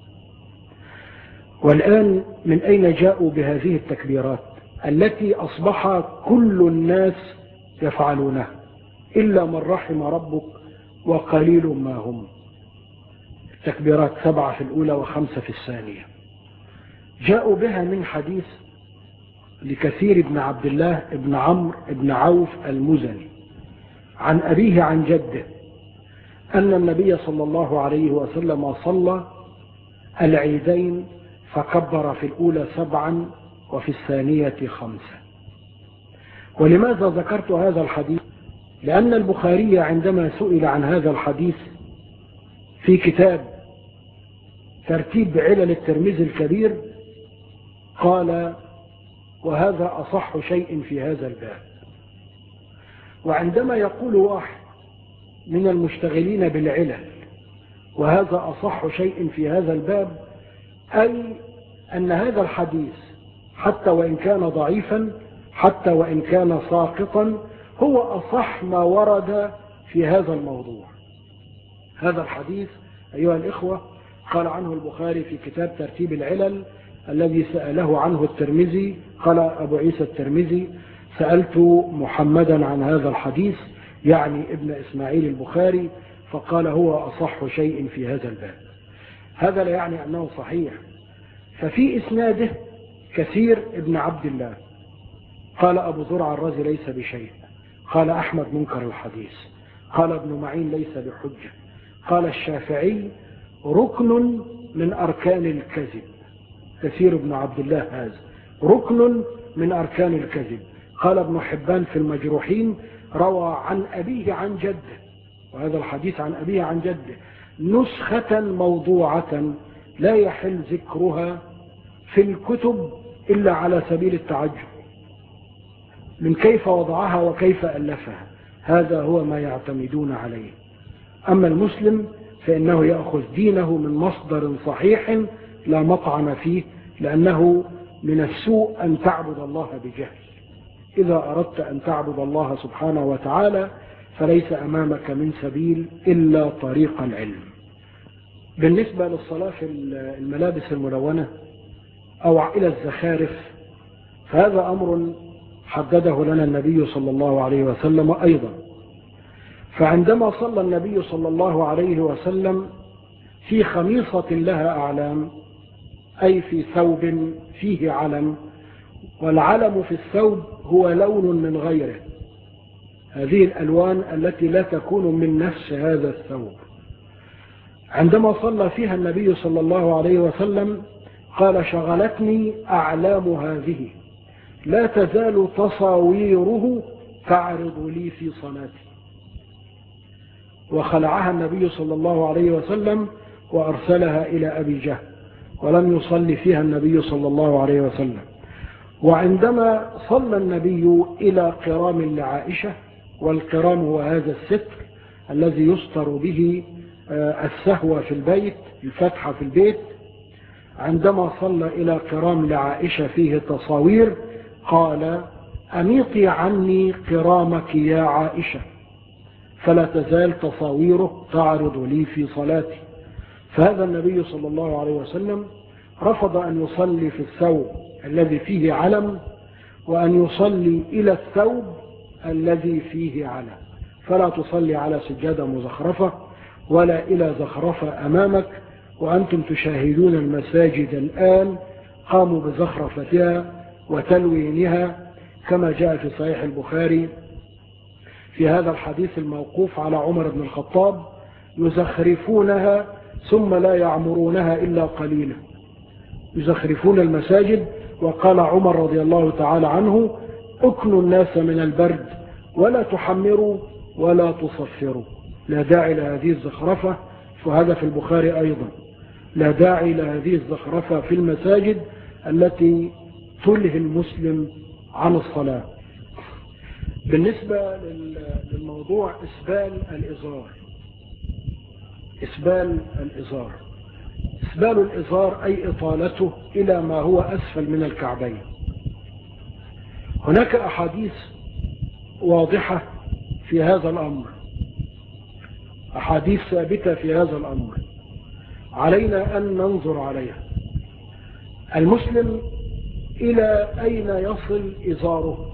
S1: والآن من أين جاءوا بهذه التكبيرات التي أصبح كل الناس يفعلونها إلا من رحم ربك وقليل ما هم؟ تكبيرات 7 في الأولى و5 في الثانية. جاءوا بها من حديث لكثير بن عبد الله بن عمرو بن عوف المزني عن أبيه عن جده أن النبي صلى الله عليه وسلم صلى العيدين فكبر في الأولى 7 وفي الثانية 5. ولماذا ذكرت هذا الحديث؟ لأن البخاري عندما سئل عن هذا الحديث في كتاب ترتيب علل الترمذي الكبير قال: وهذا أصح شيء في هذا الباب. وعندما يقول واحد من المشتغلين بالعلل وهذا أصح شيء في هذا الباب، أي أن هذا الحديث حتى وإن كان ضعيفا، حتى وإن كان ساقطا، هو أصح ما ورد في هذا الموضوع. هذا الحديث أيها الإخوة قال عنه البخاري في كتاب ترتيب العلل الذي سأله عنه الترمذي، قال أبو عيسى الترمذي: سألت محمدا عن هذا الحديث، يعني ابن إسماعيل البخاري، فقال هو أصح شيء في هذا الباب. هذا لا يعني أنه صحيح، ففي إسناده كثير ابن عبد الله. قال أبو زرع الرازي ليس بشيء، قال أحمد منكر الحديث، قال ابن معين ليس بحجة، قال الشافعي ركن من أركان الكذب. كثير ابن عبد الله هذا ركن من أركان الكذب. قال ابن حبان في المجروحين روى عن أبيه عن جده، وهذا الحديث عن أبيه عن جده نسخة موضوعة لا يحل ذكرها في الكتب إلا على سبيل التعجب من كيف وضعها وكيف ألفها. هذا هو ما يعتمدون عليه. أما المسلم فإنه يأخذ دينه من مصدر صحيح لا مطعن فيه، لأنه من السوء أن تعبد الله بجهل. إذا أردت أن تعبد الله سبحانه وتعالى فليس أمامك من سبيل إلا طريق العلم. بالنسبة للصلاة في الملابس الملونة أو إلى الزخارف، فهذا أمر حدده لنا النبي صلى الله عليه وسلم أيضا. فعندما صلى النبي صلى الله عليه وسلم في خميصة لها أعلام، أي في ثوب فيه علم، والعلم في الثوب هو لون من غيره، هذه الألوان التي لا تكون من نفس هذا الثوب. عندما صلى فيها النبي صلى الله عليه وسلم قال: شغلتني أعلام هذه، لا تزال تصاويره تعرض لي في صلاتي. وخلعها النبي صلى الله عليه وسلم وأرسلها إلى أبي جهل، ولم يصلي فيها النبي صلى الله عليه وسلم. وعندما صلى النبي إلى قرام لعائشة، والقرام هو هذا الستر الذي يستر به السهو في البيت، الفتحة في البيت، عندما صلى إلى قرام لعائشة فيه تصاوير قال: أميطي عني قرامك يا عائشة، فلا تزال تصاويره تعرض لي في صلاتي. فهذا النبي صلى الله عليه وسلم رفض أن يصلي في الثوب الذي فيه علم، وأن يصلي إلى الثوب الذي فيه علم. فلا تصلي على سجادة مزخرفة ولا إلى زخرفة أمامك، وأنتم تشاهدون المساجد الآن قاموا بزخرفتها وتلوينها، كما جاء في صحيح البخاري في هذا الحديث الموقوف على عمر بن الخطاب: يزخرفونها ثم لا يعمرونها إلا قليلا. يزخرفون المساجد. وقال عمر رضي الله تعالى عنه: اكنوا الناس من البرد ولا تحمروا ولا تصفروا. لا داعي لهذه الزخرفة، وهذا في البخاري أيضا. لا داعي لهذه الزخرفة في المساجد التي تلهي المسلم عن الصلاة. بالنسبة للموضوع إسبال الإزار، إسبال الإزار، إسبال الإزار أي إطالته إلى ما هو أسفل من الكعبين. هناك أحاديث واضحة في هذا الأمر، أحاديث ثابتة في هذا الأمر، علينا أن ننظر عليها. المسلم إلى أين يصل إزاره؟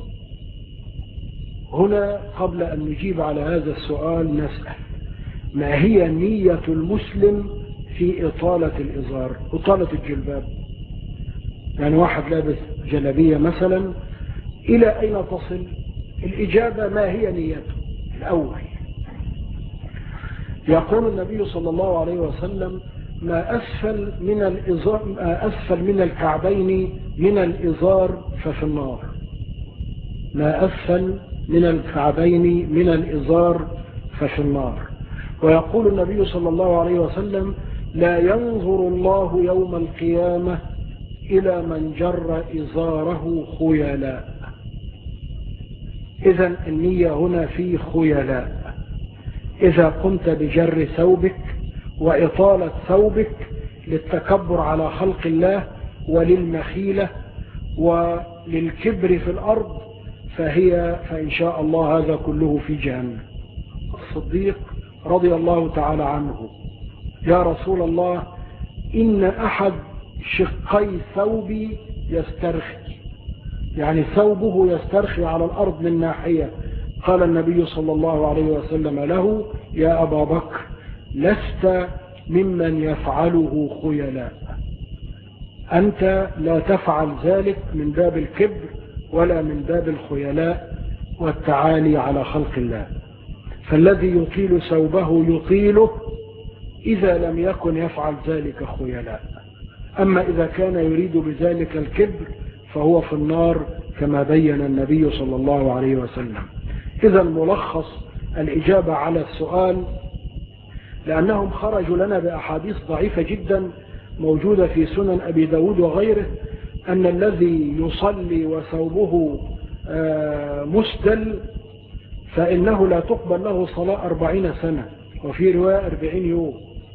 S1: هنا قبل أن نجيب على هذا السؤال نسأل: ما هي نية المسلم في إطالة الإزار، إطالة الجلباب؟ يعني واحد لابس جلبية مثلا، إلى أين تصل؟ الإجابة: ما هي نيته الأول؟ يقول النبي صلى الله عليه وسلم: ما أسفل من الكعبين من الإزار ففي النار. ما أسفل من الكعبين من الإزار ففي النار. ويقول النبي صلى الله عليه وسلم: لا ينظر الله يوم القيامة إلى من جر إزاره خيلاء. إذن النية هنا في خيلاء. إذا قمت بجر ثوبك وإطالة ثوبك للتكبر على خلق الله وللمخيلة وللكبر في الأرض فإن شاء الله هذا كله في جهنم. الصديق رضي الله تعالى عنه: يا رسول الله، إن أحد شقي ثوبي يسترخي، يعني ثوبه يسترخي على الأرض من ناحية. قال النبي صلى الله عليه وسلم له: يا أبا بكر، لست ممن يفعله خيلاء. أنت لا تفعل ذلك من باب الكبر ولا من باب الخيلاء والتعالي على خلق الله. فالذي يطيل ثوبه يطيله إذا لم يكن يفعل ذلك خيلاء. أما إذا كان يريد بذلك الكبر فهو في النار كما بين النبي صلى الله عليه وسلم. إذا ملخص الإجابة على السؤال، لأنهم خرجوا لنا بأحاديث ضعيفة جدا موجودة في سنن أبي داود وغيره، أن الذي يصلي وثوبه مسدل فإنه لا تقبل له صلاة 40 سنة، وفي رواية 40 يوم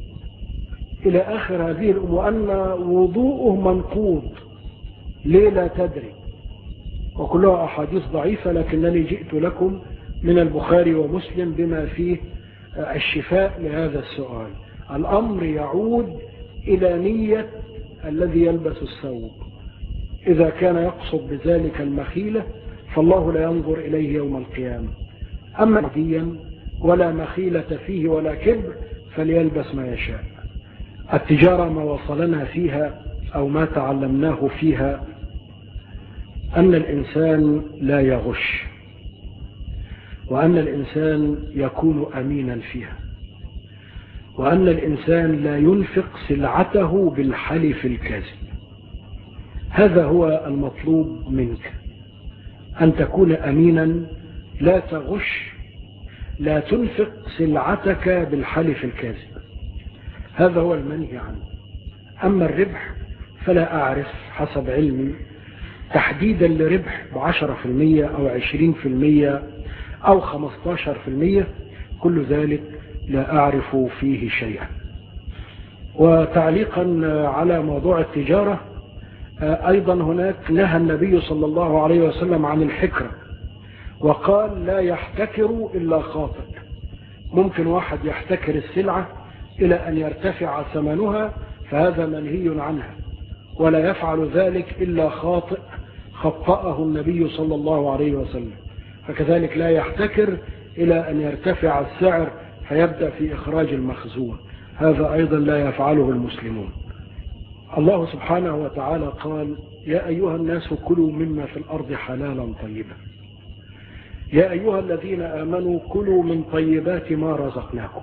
S1: إلى آخر هذه الأمور، وأن وضوءه منقوض. ليه؟ لا تدري. وكلها أحاديث ضعيفة، لكنني جئت لكم من البخاري ومسلم بما فيه الشفاء لهذا السؤال. الأمر يعود إلى نية الذي يلبس الثوب. إذا كان يقصد بذلك المخيلة فالله لا ينظر إليه يوم القيامة. أما ديا ولا مخيلة فيه ولا كبر فليلبس ما يشاء. التجارة ما وصلنا فيها أو ما تعلمناه فيها أن الإنسان لا يغش، وأن الإنسان يكون أمينا فيها، وأن الإنسان لا ينفق سلعته بالحلف الكاذب. هذا هو المطلوب منك، أن تكون أمينا، لا تغش، لا تنفق سلعتك بالحلف الكاذب. هذا هو المنهي عنه. أما الربح فلا أعرف حسب علمي تحديدا لربح ب10% أو 20% أو 15%، كل ذلك لا أعرف فيه شيئا. وتعليقا على موضوع التجارة، أيضا هناك نهى النبي صلى الله عليه وسلم عن الحكرة، وقال: لا يحتكر إلا خاطئ. ممكن واحد يحتكر السلعة إلى أن يرتفع ثمنها، فهذا منهي عنها، ولا يفعل ذلك إلا خاطئ خطأه النبي صلى الله عليه وسلم. فكذلك لا يحتكر إلى أن يرتفع السعر فيبدأ في إخراج المخزون، هذا أيضا لا يفعله المسلمون. الله سبحانه وتعالى قال: يا أيها الناس كلوا مما في الأرض حلالا طيبا. يا أيها الذين آمنوا كلوا من طيبات ما رزقناكم.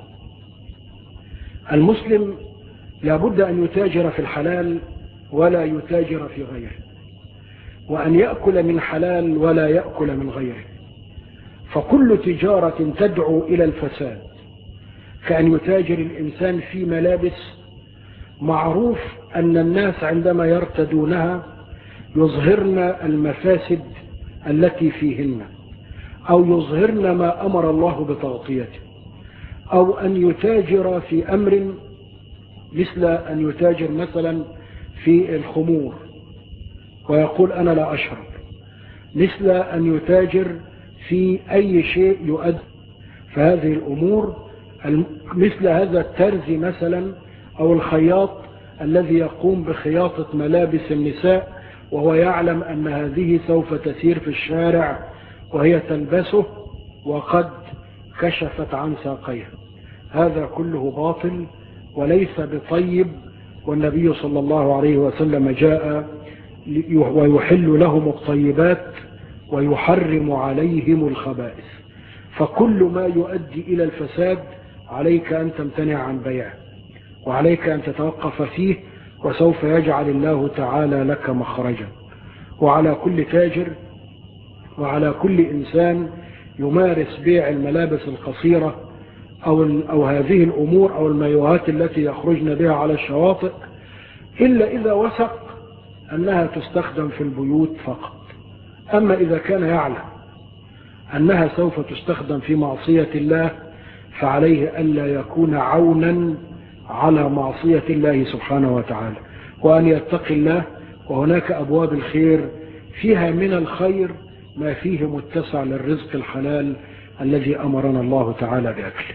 S1: المسلم لابد أن يتاجر في الحلال ولا يتاجر في غيره، وأن يأكل من حلال ولا يأكل من غيره. فكل تجارة تدعو إلى الفساد، كأن يتاجر الإنسان في ملابس معروف أن الناس عندما يرتدونها يظهرن المفاسد التي فيهن، أو يظهرن ما أمر الله بتغطيته، أو أن يتاجر في أمر مثل أن يتاجر مثلا في الخمور ويقول أنا لا أشرب، مثل أن يتاجر في أي شيء يؤدي. فهذه الأمور مثل هذا الترزي مثلا أو الخياط الذي يقوم بخياطة ملابس النساء وهو يعلم أن هذه سوف تسير في الشارع وهي تلبسه وقد كشفت عن ساقيها، هذا كله باطل وليس بطيب. والنبي صلى الله عليه وسلم جاء ويحل لهم الطيبات ويحرم عليهم الخبائث. فكل ما يؤدي إلى الفساد عليك أن تمتنع عن بيعه، وعليك أن تتوقف فيه، وسوف يجعل الله تعالى لك مخرجا. وعلى كل تاجر وعلى كل إنسان يمارس بيع الملابس القصيرة أو هذه الأمور أو المايوهات التي يخرجن بها على الشواطئ، إلا إذا وثق أنها تستخدم في البيوت فقط. أما إذا كان يعلم أنها سوف تستخدم في معصية الله، فعليه ألا يكون عونا على معصية الله سبحانه وتعالى، وأن يتقي الله. وهناك أبواب الخير فيها من الخير ما فيه متسع للرزق الحلال الذي أمرنا الله تعالى بأكله.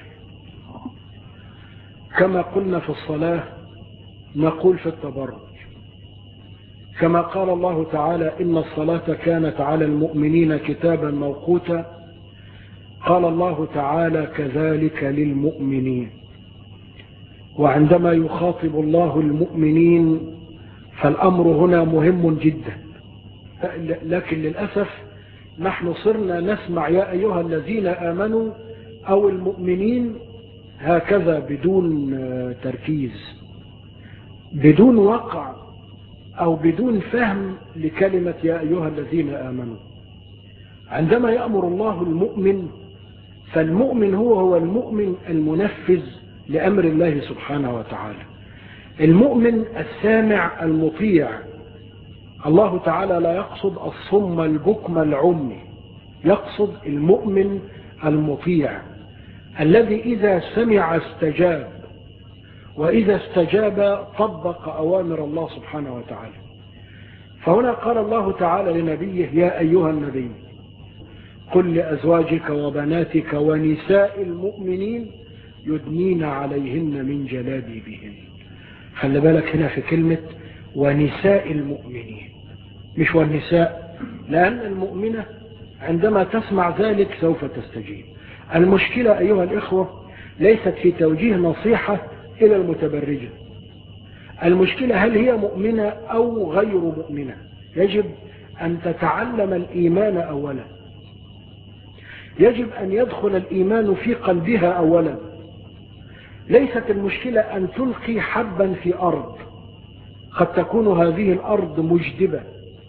S1: كما قلنا في الصلاة نقول في التبرج، كما قال الله تعالى إن الصلاة كانت على المؤمنين كتابا موقوتا، قال الله تعالى كذلك للمؤمنين. وعندما يخاطب الله المؤمنين فالأمر هنا مهم جدا، لكن للأسف نحن صرنا نسمع يا أيها الذين آمنوا أو المؤمنين هكذا بدون تركيز، بدون وقع أو بدون فهم لكلمة يا أيها الذين آمنوا. عندما يأمر الله المؤمن فالمؤمن هو المؤمن المنفذ لأمر الله سبحانه وتعالى، المؤمن السامع المطيع. الله تعالى لا يقصد الصم البكم العمي، يقصد المؤمن المطيع الذي إذا سمع استجاب، وإذا استجاب طبق أوامر الله سبحانه وتعالى. فهنا قال الله تعالى لنبيه يا أيها النبي قل لأزواجك وبناتك ونساء المؤمنين يدنين عليهن من جلابيبهن. خلي بالك هنا في كلمة ونساء المؤمنين، مش والنساء، لأن المؤمنة عندما تسمع ذلك سوف تستجيب. المشكلة أيها الإخوة ليست في توجيه نصيحة إلى المتبرجة، المشكلة هل هي مؤمنة أو غير مؤمنة. يجب أن تتعلم الإيمان أولا، يجب أن يدخل الإيمان في قلبها أولا. ليست المشكلة أن تلقي حبا في أرض، قد تكون هذه الأرض مجدبة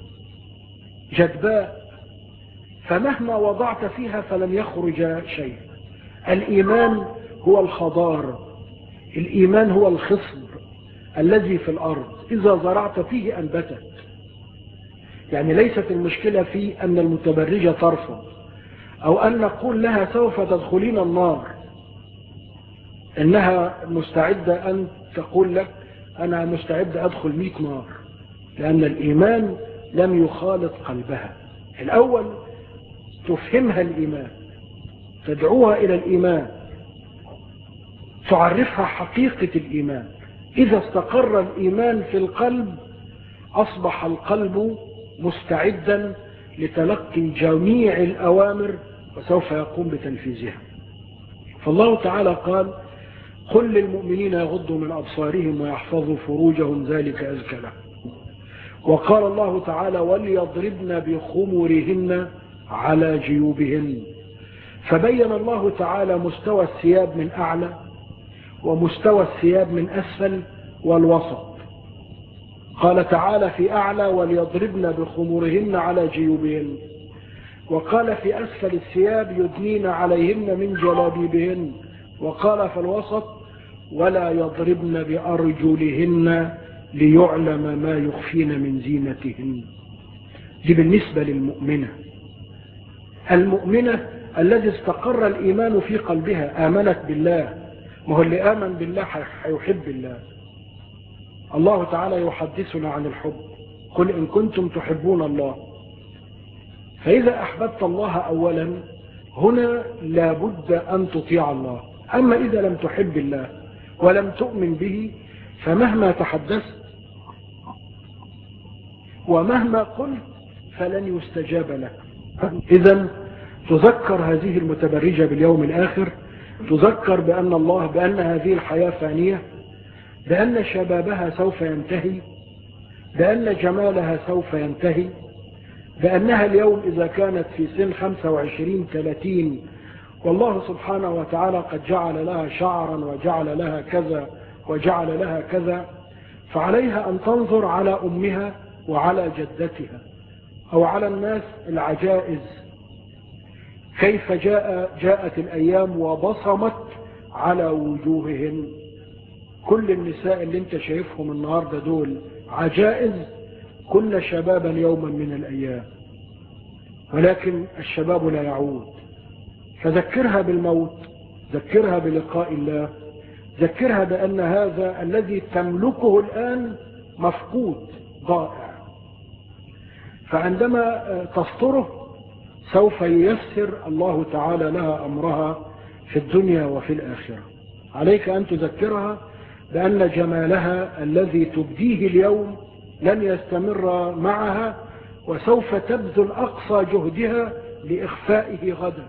S1: جدباء، فمهما وضعت فيها فلن يخرج شيء. الإيمان هو الخضار، الإيمان هو الخصب الذي في الأرض، إذا زرعت فيه أنبتت. يعني ليست المشكلة في أن المتبرجة ترفض، أو أن نقول لها سوف تدخلين النار، إنها مستعدة أن تقول لك أنا مستعدة أدخل 100 نار، لأن الإيمان لم يخالط قلبها. الأول تفهمها الإيمان، تدعوها إلى الإيمان، تعرفها حقيقة الإيمان. إذا استقر الإيمان في القلب أصبح القلب مستعدا لتلقي جميع الأوامر وسوف يقوم بتنفيذها. فالله تعالى قال قل للمؤمنين يغضوا من أبصارهم ويحفظوا فروجهم ذلك أزكى لهم. وقال الله تعالى وليضربن بخمرهن على جيوبهن. فبين الله تعالى مستوى الثياب من أعلى ومستوى الثياب من أسفل والوسط. قال تعالى في أعلى وليضربن بخمرهن على جيوبهن، وقال في أسفل الثياب يدنين عليهن من جلابيبهن، وقال في الوسط ولا يضربن بأرجلهن ليعلم ما يخفين من زينتهن. دي بالنسبة للمؤمنة، المؤمنة الذي استقر الإيمان في قلبها، آمنت بالله. ما هو اللي آمن بالله هيحب الله. الله تعالى يحدثنا عن الحب، قل إن كنتم تحبون الله. فإذا أحببت الله أولا هنا لابد أن تطيع الله. أما إذا لم تحب الله ولم تؤمن به فمهما تحدثت ومهما قلت فلن يستجاب لك. إذن تذكر هذه المتبرجة باليوم الآخر، تذكر بأن هذه الحياة فانية، بأن شبابها سوف ينتهي، بأن جمالها سوف ينتهي، بأنها اليوم إذا كانت في سن 25-30 والله سبحانه وتعالى قد جعل لها شعرا وجعل لها كذا وجعل لها كذا، فعليها أن تنظر على أمها وعلى جدتها أو على الناس العجائز كيف جاءت الأيام وبصمت على وجوههم. كل النساء اللي انت شايفهم النهاردة دول عجائز، كن شبابا يوما من الأيام، ولكن الشباب لا يعود. فذكرها بالموت، ذكرها بلقاء الله، ذكرها بأن هذا الذي تملكه الآن مفقود ضائع، فعندما تستره سوف ييسر الله تعالى لها أمرها في الدنيا وفي الآخرة. عليك أن تذكرها بأن جمالها الذي تبديه اليوم لن يستمر معها، وسوف تبذل أقصى جهدها لإخفائه غدا،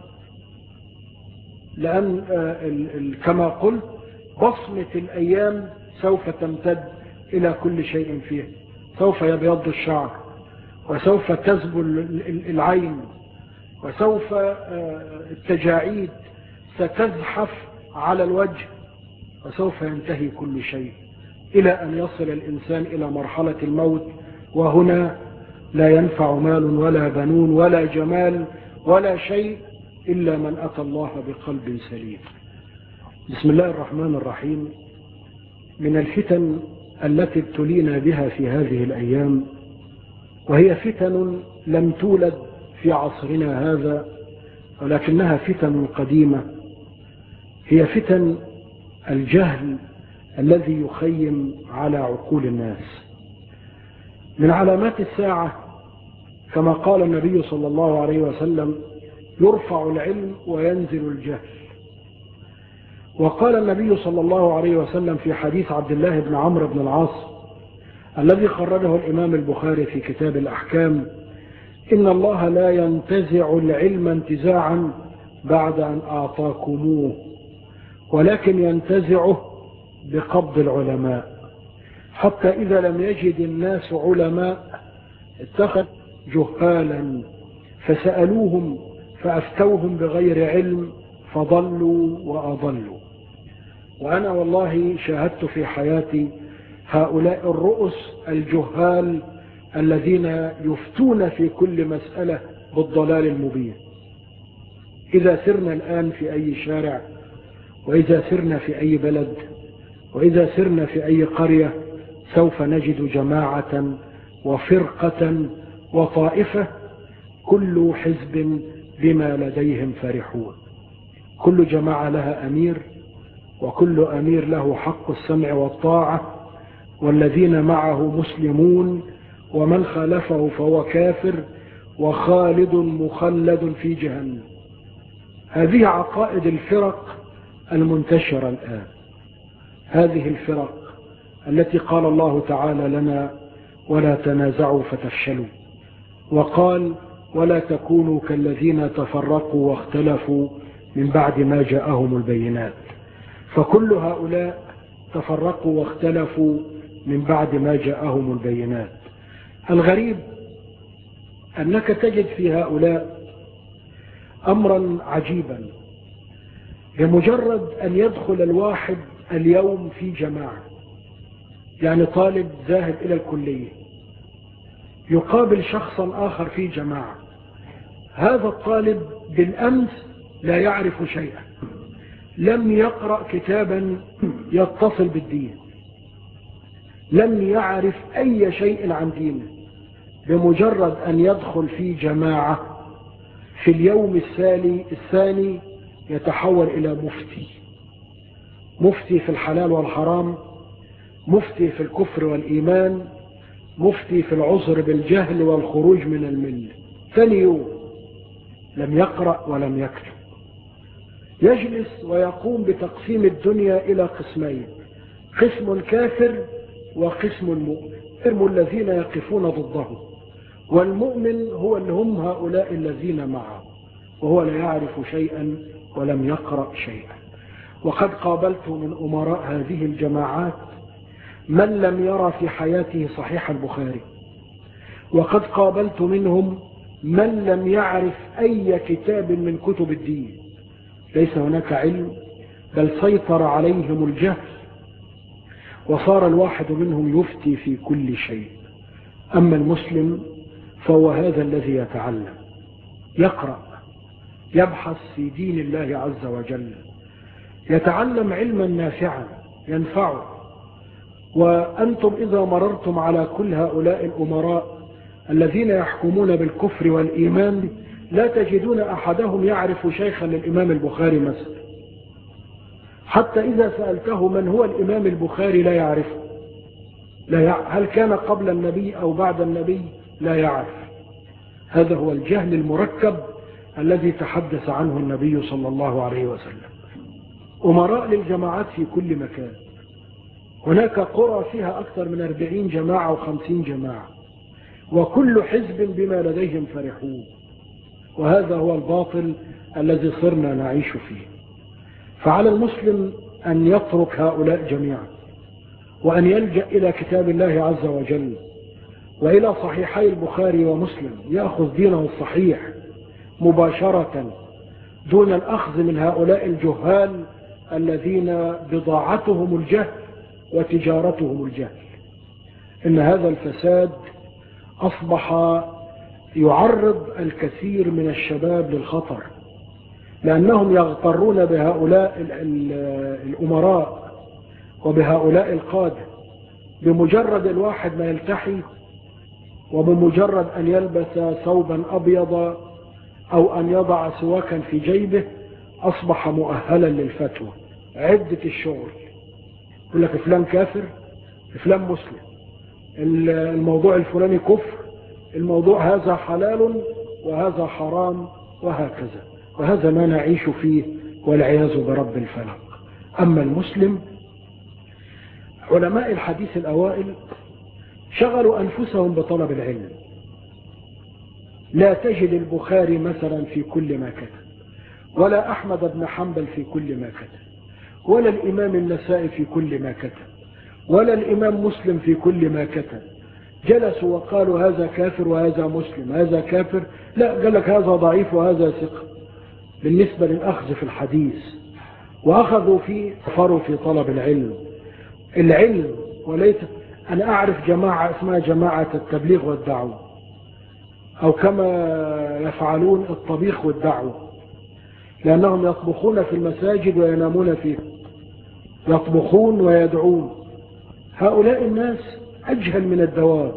S1: لأن كما قلت بصمة الأيام سوف تمتد إلى كل شيء فيه. سوف يبيض الشعر، وسوف تذبل العين، وسوف التجاعيد ستزحف على الوجه، وسوف ينتهي كل شيء إلى أن يصل الإنسان إلى مرحلة الموت، وهنا لا ينفع مال ولا بنون ولا جمال ولا شيء إلا من أتى الله بقلب سليم. بسم الله الرحمن الرحيم. من الفتن التي ابتلينا بها في هذه الأيام، وهي فتن لم تولد في عصرنا هذا ولكنها فتن قديمة، هي فتن الجهل الذي يخيم على عقول الناس. من علامات الساعة كما قال النبي صلى الله عليه وسلم: يرفع العلم وينزل الجهل. وقال النبي صلى الله عليه وسلم في حديث عبد الله بن عمرو بن العاص الذي خرجه الإمام البخاري في كتاب الأحكام: إن الله لا ينتزع العلم انتزاعا بعد أن أعطاكموه، ولكن ينتزعه بقبض العلماء، حتى إذا لم يجد الناس علماء اتخذ جهالا فسألوهم فأفتوهم بغير علم فضلوا وأضلوا. وأنا والله شاهدت في حياتي هؤلاء الرؤس الجهال الذين يفتون في كل مسألة بالضلال المبين. إذا سرنا الآن في أي شارع، وإذا سرنا في أي بلد، وإذا سرنا في أي قرية، سوف نجد جماعة وفرقة وطائفة كل حزب بما لديهم فرحون. كل جماعة لها أمير، وكل أمير له حق السمع والطاعة، والذين معه مسلمون، ومن خالفه فهو كافر وخالد مخلد في جهنم. هذه عقائد الفرق المنتشرة الآن، هذه الفرق التي قال الله تعالى لنا: ولا تنازعوا فتفشلوا، وقال: ولا تكونوا كالذين تفرقوا واختلفوا من بعد ما جاءهم البينات. فكل هؤلاء تفرقوا واختلفوا من بعد ما جاءهم البينات. الغريب أنك تجد في هؤلاء أمرا عجيبا. بمجرد أن يدخل الواحد اليوم في جماعة، يعني طالب ذاهب إلى الكلية يقابل شخصا آخر في جماعة، هذا الطالب بالأمس لا يعرف شيئا، لم يقرأ كتابا يتصل بالدين، لم يعرف أي شيء عن دينه. بمجرد أن يدخل في جماعة في اليوم الثاني يتحول إلى مفتي في الحلال والحرام، مفتي في الكفر والإيمان، مفتي في العذر بالجهل والخروج من الملة. ثاني يوم لم يقرأ ولم يكتب، يجلس ويقوم بتقسيم الدنيا إلى قسمين: قسم كافر وقسم مؤمن، الذين يقفون ضده، والمؤمن هو اللي هم هؤلاء الذين معه، وهو لا يعرف شيئا ولم يقرأ شيئا. وقد قابلت من أمراء هذه الجماعات من لم يرى في حياته صحيح البخاري، وقد قابلت منهم من لم يعرف أي كتاب من كتب الدين، ليس هناك علم، بل سيطر عليهم الجهل، وصار الواحد منهم يفتي في كل شيء. أما المسلم فهو هذا الذي يتعلم، يقرأ، يبحث في دين الله عز وجل، يتعلم علما نافعا ينفعه. وأنتم إذا مررتم على كل هؤلاء الأمراء الذين يحكمون بالكفر والإيمان لا تجدون أحدهم يعرف شيخا للإمام البخاري مثلا، حتى إذا سألته من هو الإمام البخاري لا يعرفه، هل كان قبل النبي أو بعد النبي لا يعرف. هذا هو الجهل المركب الذي تحدث عنه النبي صلى الله عليه وسلم. أمراء للجماعات في كل مكان، هناك قرى فيها أكثر من 40 جماعة و50 جماعة، وكل حزب بما لديهم فرحون. وهذا هو الباطل الذي صرنا نعيش فيه. فعلى المسلم أن يترك هؤلاء جميعا، وأن يلجأ إلى كتاب الله عز وجل وإلى صحيحي البخاري ومسلم، يأخذ دينه الصحيح مباشرة دون الأخذ من هؤلاء الجهال الذين بضاعتهم الجهل وتجارتهم الجهل. إن هذا الفساد أصبح يعرض الكثير من الشباب للخطر، لأنهم يغترون بهؤلاء الأمراء وبهؤلاء القادة. بمجرد الواحد ما يلتحي، وبمجرد أن يلبس ثوبا أبيض أو أن يضع سواكا في جيبه أصبح مؤهلا للفتوى. عدة الشغل، يقول لك فلان كافر، فلان مسلم، الموضوع الفلاني كفر، الموضوع هذا حلال وهذا حرام، وهكذا. وهذا ما نعيش فيه والعياذ برب الفلق. أما المسلم، علماء الحديث الأوائل شغلوا أنفسهم بطلب العلم. لا تجد البخاري مثلا في كل ما كتب، ولا أحمد بن حنبل في كل ما كتب، ولا الإمام النسائي في كل ما كتب، ولا الإمام مسلم في كل ما كتب. جلسوا وقالوا هذا كافر وهذا مسلم، هذا كافر، لا، قال لك هذا ضعيف وهذا ثقة بالنسبة للأخذ في الحديث. وأخذوا في فروا في طلب العلم وليس. أنا أعرف جماعة اسمها جماعة التبليغ والدعوة، أو كما يفعلون الطبيخ والدعوة، لأنهم يطبخون في المساجد وينامون فيها، يطبخون ويدعون. هؤلاء الناس أجهل من الدواب،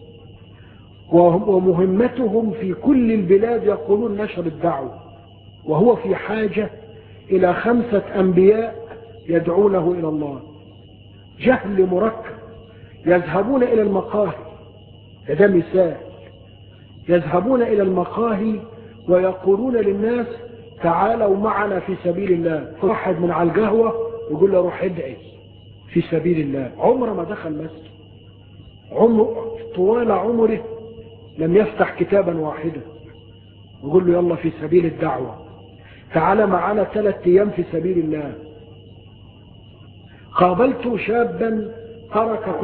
S1: ومهمتهم في كل البلاد يقولون نشر الدعوة، وهو في حاجة إلى 5 أنبياء يدعونه إلى الله. جهل مركب. يذهبون إلى المقاهي، هذا مثال، يذهبون إلى المقاهي ويقولون للناس تعالوا معنا في سبيل الله. واحد من على القهوة يقول له روح ادعي في سبيل الله. عمره ما دخل مسجد، طوال عمره لم يفتح كتابا واحدا. يقول له يلا في سبيل الدعوة، تعال معنا 3 أيام في سبيل الله. قابلت شابا ترك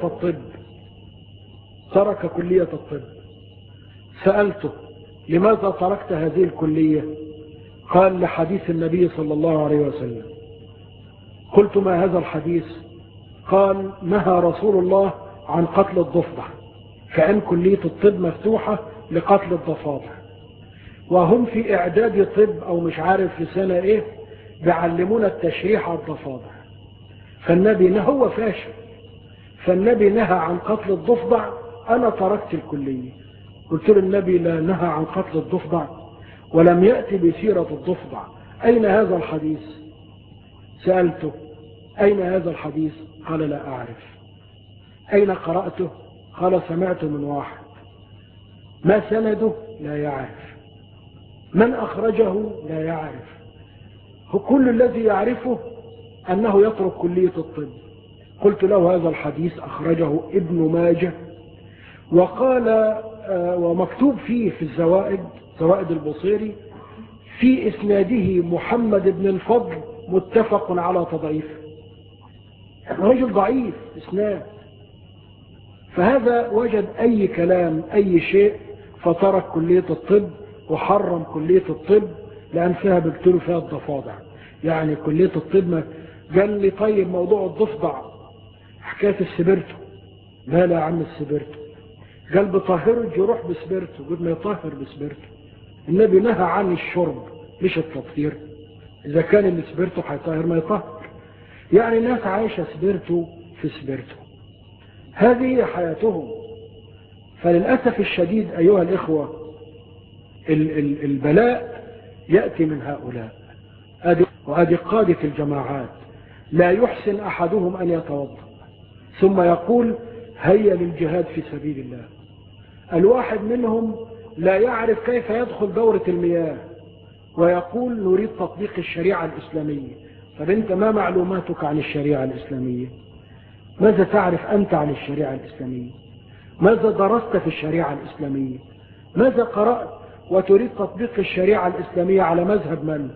S1: كلية الطب، سألته لماذا تركت هذه الكلية؟ قال لحديث النبي صلى الله عليه وسلم. قلت ما هذا الحديث؟ قال نهى رسول الله عن قتل الضفدع. كأن كلية الطب مفتوحة لقتل الضفادع، وهم في إعداد طب أو مش عارف في سنة إيه بيعلمون التشريح على الضفادع. فالنبي نهى، هو فاشل، فالنبي نهى عن قتل الضفدع. أنا تركت الكلية. قلت له النبي لا نهى عن قتل الضفدع ولم يأتي بسيرة الضفدع، أين هذا الحديث؟ سألته أين هذا الحديث؟ قال لا أعرف. أين قرأته؟ قال سمعته من واحد. ما سنده؟ لا يعرف. من أخرجه؟ لا يعرف. كل الذي يعرفه أنه يترك كلية الطب. قلت له هذا الحديث أخرجه ابن ماجه، وقال ومكتوب فيه في زوائد البصيري في إسناده محمد بن الفضل متفق على تضعيفه. رجل ضعيف إسناد. فهذا وجد أي كلام أي شيء فترك كلية الطب وحرم كلية الطب لأن فيها بكتيريا فيها الضفادع. يعني كلية الطب قال لي طيب موضوع الضفدع حكاية السبرتو. لا يا عم السبرتو، قال بطهر الجروح بسبرتو. قلت ما يطهر بسبرتو، النبي نهى عن الشرب مش التطهير. إذا كان السبرتو هيطهر ما يطهر. يعني ناس عايشة سبرتو في سبرتو، هذه حياتهم. فللأسف الشديد أيها الإخوة البلاء يأتي من هؤلاء، وهذه قادة الجماعات. لا يحسن أحدهم أن يتوضأ ثم يقول هيا للجهاد في سبيل الله. الواحد منهم لا يعرف كيف يدخل دورة المياه ويقول نريد تطبيق الشريعة الإسلامية. طب أنت ما معلوماتك عن الشريعة الإسلامية؟ ماذا تعرف أنت عن الشريعة الإسلامية؟ ماذا درست في الشريعة الإسلامية؟ ماذا قرأت وتريد تطبيق الشريعة الإسلامية على مذهب من؟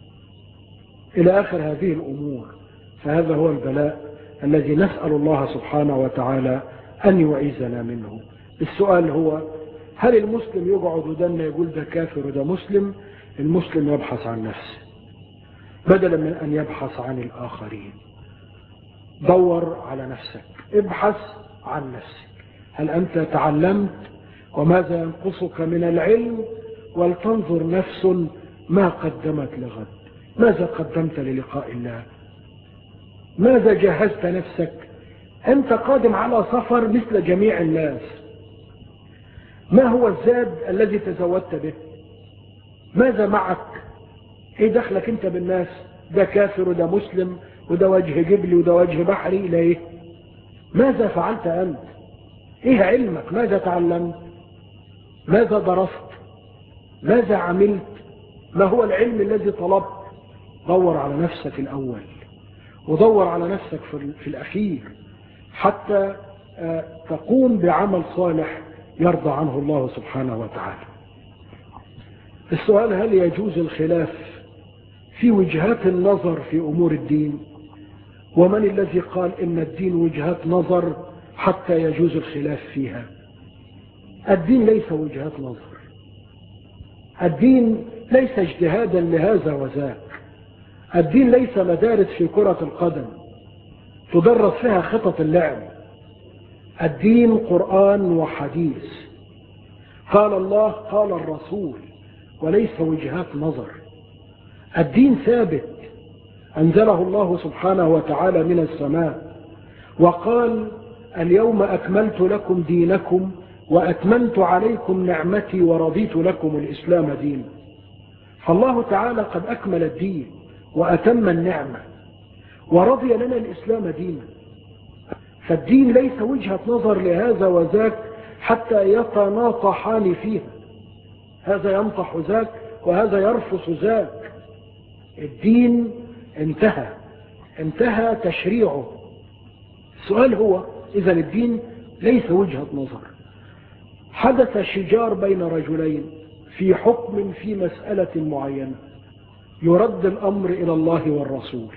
S1: إلى آخر هذه الأمور. فهذا هو البلاء الذي نسأل الله سبحانه وتعالى أن يعيذنا منه. السؤال هو هل المسلم يقعد ودنا يقول ده كافر وده مسلم؟ المسلم يبحث عن نفسه بدلا من أن يبحث عن الآخرين. دور على نفسك، ابحث عن نفسك. هل أنت تعلمت؟ وماذا ينقصك من العلم؟ ولتنظر نفس ما قدمت لغد. ماذا قدمت للقاء الله؟ ماذا جهزت نفسك؟ أنت قادم على سفر مثل جميع الناس. ما هو الزاد الذي تزودت به؟ ماذا معك؟ ايه دخلك انت بالناس؟ ده كافر وده مسلم وده وجه جبلي وده وجه بحري. الى ايه؟ ماذا فعلت انت؟ ايه علمك؟ ماذا تعلمت؟ ماذا درست؟ ماذا عملت؟ ما هو العلم الذي طلبت؟ دور على نفسك الاول، ودور على نفسك في الاخير، حتى تقوم بعمل صالح يرضى عنه الله سبحانه وتعالى. السؤال هل يجوز الخلاف في وجهات النظر في أمور الدين؟ ومن الذي قال إن الدين وجهات نظر حتى يجوز الخلاف فيها؟ الدين ليس وجهات نظر، الدين ليس اجتهادا لهذا وذاك، الدين ليس مدارس في كرة القدم تدرس فيها خطط اللعب. الدين قرآن وحديث، قال الله قال الرسول، وليس وجهات نظر. الدين ثابت أنزله الله سبحانه وتعالى من السماء، وقال اليوم أكملت لكم دينكم وأتممت عليكم نعمتي ورضيت لكم الإسلام دينا. فالله تعالى قد أكمل الدين وأتم النعمة ورضي لنا الإسلام دينا. فالدين ليس وجهة نظر لهذا وذاك حتى يتناطحان فيها، هذا ينطح ذاك وهذا يرفض ذاك. الدين انتهى تشريعه. السؤال هو إذا الدين ليس وجهة نظر. حدث شجار بين رجلين في حكم في مسألة معينة، يرد الأمر إلى الله والرسول.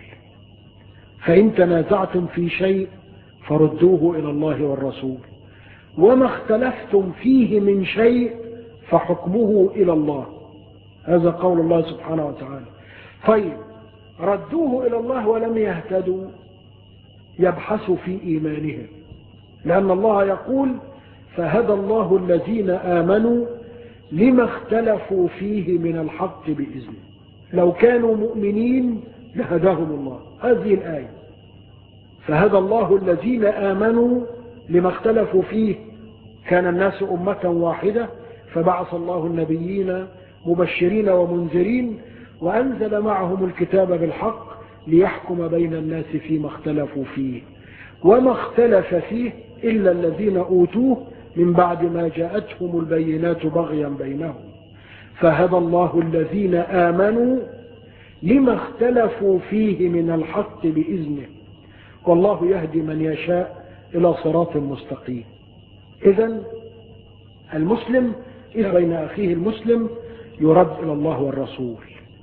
S1: فإن تنازعتم في شيء فردوه إلى الله والرسول، وما اختلفتم فيه من شيء فحكمه إلى الله. هذا قول الله سبحانه وتعالى. طيب ردوه إلى الله ولم يهتدوا، يبحثوا في إيمانهم، لأن الله يقول فهدى الله الذين آمنوا لما اختلفوا فيه من الحق بإذنه. لو كانوا مؤمنين لهداهم الله. هذه الآية فهدى الله الذين آمنوا لما اختلفوا فيه. كان الناس أمة واحدة فبعث الله النبيين مبشرين ومنذرين وأنزل معهم الكتاب بالحق ليحكم بين الناس فيما اختلفوا فيه، وما اختلف فيه إلا الذين أوتوه من بعد ما جاءتهم البينات بغيا بينهم. فهدى الله الذين آمنوا لما اختلفوا فيه من الحق بإذنه، والله يهدي من يشاء إلى صراط مستقيم. إذن المسلم إذا بين أخيه المسلم يرد إلى الله والرسول.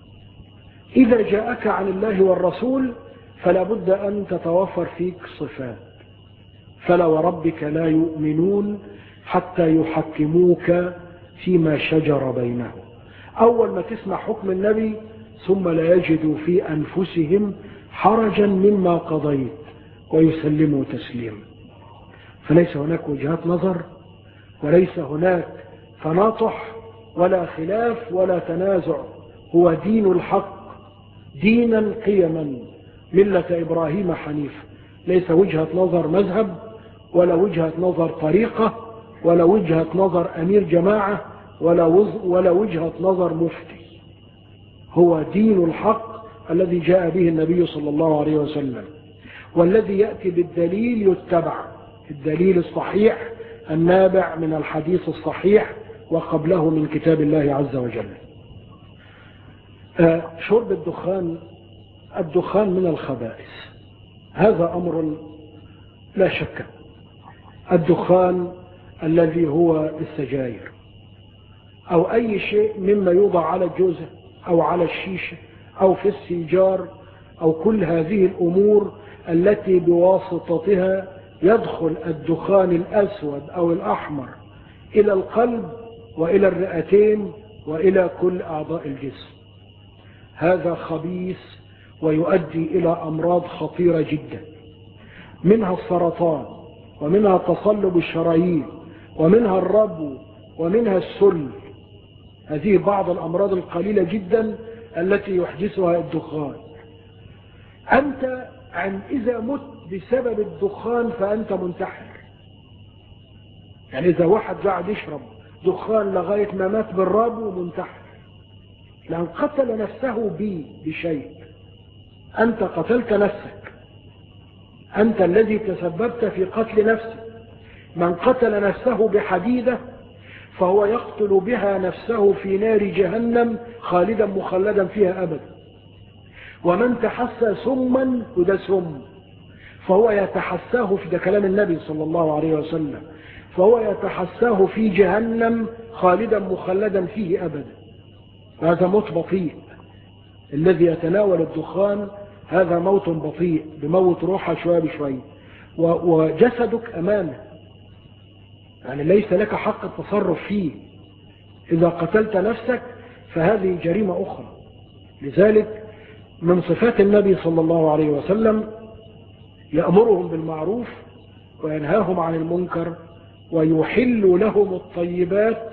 S1: إذا جاءك عن الله والرسول فلا بد أن تتوفر فيك صفات. فلا وربك لا يؤمنون حتى يحكموك فيما شجر بينهم. أول ما تسمع حكم النبي ثم لا يجدوا في أنفسهم حرجا مما قضيت ويسلموا تسليما. فليس هناك وجهات نظر، وليس هناك تناطح ولا خلاف ولا تنازع، هو دين الحق دينا قيما ملة إبراهيم حنيفا، ليس وجهة نظر مذهب ولا وجهة نظر طريقة ولا وجهة نظر أمير جماعة ولا وجهة نظر مفتي، هو دين الحق الذي جاء به النبي صلى الله عليه وسلم، والذي يأتي بالدليل يتبع، الدليل الصحيح النابع من الحديث الصحيح وقبله من كتاب الله عز وجل. شرب الدخان من الخبائث، هذا أمر لا شك. الدخان الذي هو السجاير أو أي شيء مما يوضع على الجوزة أو على الشيشة أو في السيجار أو كل هذه الأمور التي بواسطتها يدخل الدخان الأسود أو الأحمر إلى القلب وإلى الرئتين وإلى كل أعضاء الجسم، هذا خبيث ويؤدي إلى أمراض خطيرة جدا، منها السرطان ومنها تصلب الشرايين ومنها الربو ومنها السل. هذه بعض الأمراض القليلة جدا التي يحدثها الدخان. أنت إذا مت بسبب الدخان فأنت منتحر، يعني إذا واحد قاعد يشرب دخان لغاية ما مات بالربو منتحر، لأن قتل نفسه بشيء، أنت قتلت نفسك، أنت الذي تسببت في قتل نفسك. من قتل نفسه بحديدة فهو يقتل بها نفسه في نار جهنم خالدا مخلدا فيها أبدا. ومن تحسى سما، وده سم، فهو يتحساه في، ده كلام النبي صلى الله عليه وسلم، فهو يتحساه في جهنم خالدا مخلدا فيه أبدا. هذا موت بطيء، الذي يتناول الدخان هذا موت بطيء، بموت روحه شوية بشوية، وجسدك أمامه، يعني ليس لك حق التصرف فيه. إذا قتلت نفسك فهذه جريمة أخرى. لذلك من صفات النبي صلى الله عليه وسلم يأمرهم بالمعروف وينهاهم عن المنكر ويحل لهم الطيبات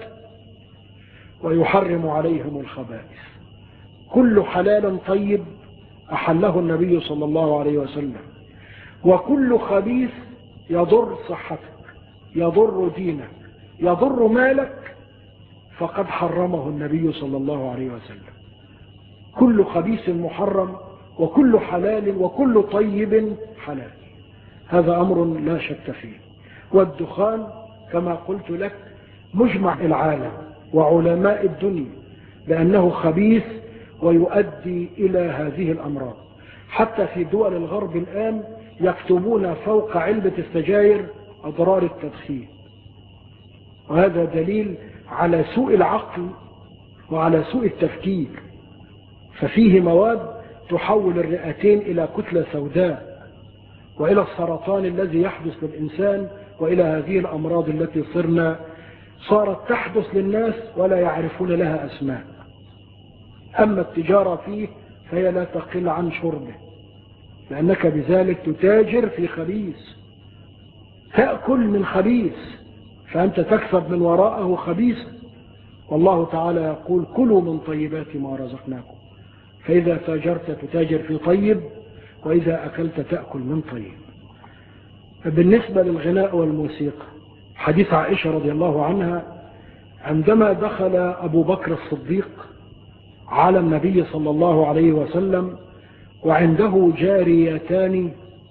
S1: ويحرم عليهم الخبائث. كل حلال طيب أحله النبي صلى الله عليه وسلم، وكل خبيث يضر صحتك يضر دينك يضر مالك فقد حرمه النبي صلى الله عليه وسلم. كل خبيث محرم وكل حلال وكل طيب حلال، هذا أمر لا شك فيه. والدخان كما قلت لك مجمع العالم وعلماء الدنيا لأنه خبيث ويؤدي إلى هذه الأمراض. حتى في دول الغرب الآن يكتبون فوق علبة السجاير أضرار التدخين، وهذا دليل على سوء العقل وعلى سوء التفكير. ففيه مواد تحول الرئتين إلى كتلة سوداء، وإلى السرطان الذي يحدث للإنسان، وإلى هذه الأمراض التي صارت تحدث للناس ولا يعرفون لها أسماء. أما التجارة فيه فهي لا تقل عن شربه، لأنك بذلك تتاجر في خبيث، تأكل من خبيث، فأنت تكسب من وراءه خبيثا. والله تعالى يقول كلوا من طيبات ما رزقناكم، فإذا تاجرت تتاجر في طيب، وإذا أكلت تأكل من طيب. بالنسبة للغناء والموسيقى، حديث عائشة رضي الله عنها عندما دخل أبو بكر الصديق على النبي صلى الله عليه وسلم وعنده جاريتان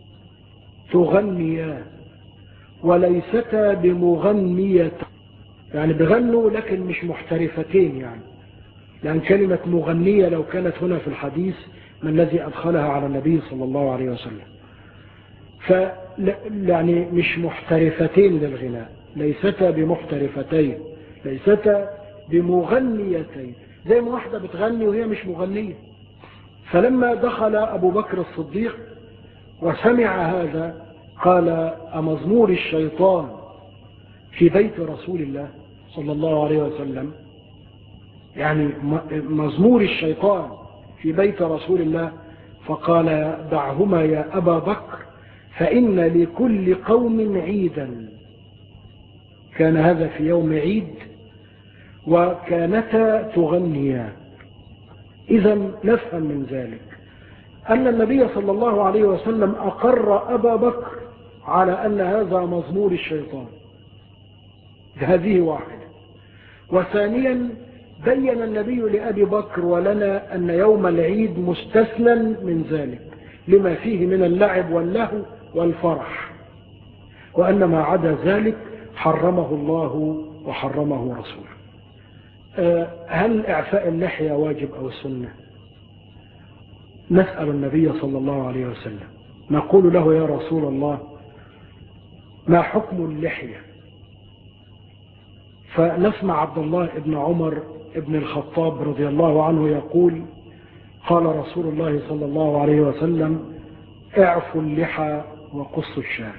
S1: تغنيان وليستا بمغنية، يعني بغنوا لكن مش محترفتين، يعني لأن كلمة مغنية لو كانت هنا في الحديث ما الذي أدخلها على النبي صلى الله عليه وسلم، يعني مش محترفتين للغناء، ليستا بمحترفتين، ليستا بمغنيتين، زي ما واحدة بتغني وهي مش مغنية. فلما دخل أبو بكر الصديق وسمع هذا قال أمزمور الشيطان في بيت رسول الله صلى الله عليه وسلم؟ يعني مزمور الشيطان في بيت رسول الله، فقال دعهما يا أبا بكر فإن لكل قوم عيدا. كان هذا في يوم عيد وكانتا تغنيان. إذا نفهم من ذلك أن النبي صلى الله عليه وسلم أقر أبا بكر على أن هذا مزمور الشيطان. هذه واحدة. وثانيا بين النبي لأبي بكر ولنا أن يوم العيد مستثنى من ذلك لما فيه من اللعب واللهو والفرح، وأن ما عدا ذلك حرمه الله وحرمه رسوله. هل إعفاء اللحية واجب أو سنة؟ نسأل النبي صلى الله عليه وسلم، نقول له يا رسول الله ما حكم اللحية؟ فنسمع عبد الله بن عمر بن الخطاب رضي الله عنه يقول قال رسول الله صلى الله عليه وسلم اعفوا اللحى وقصوا الشارب.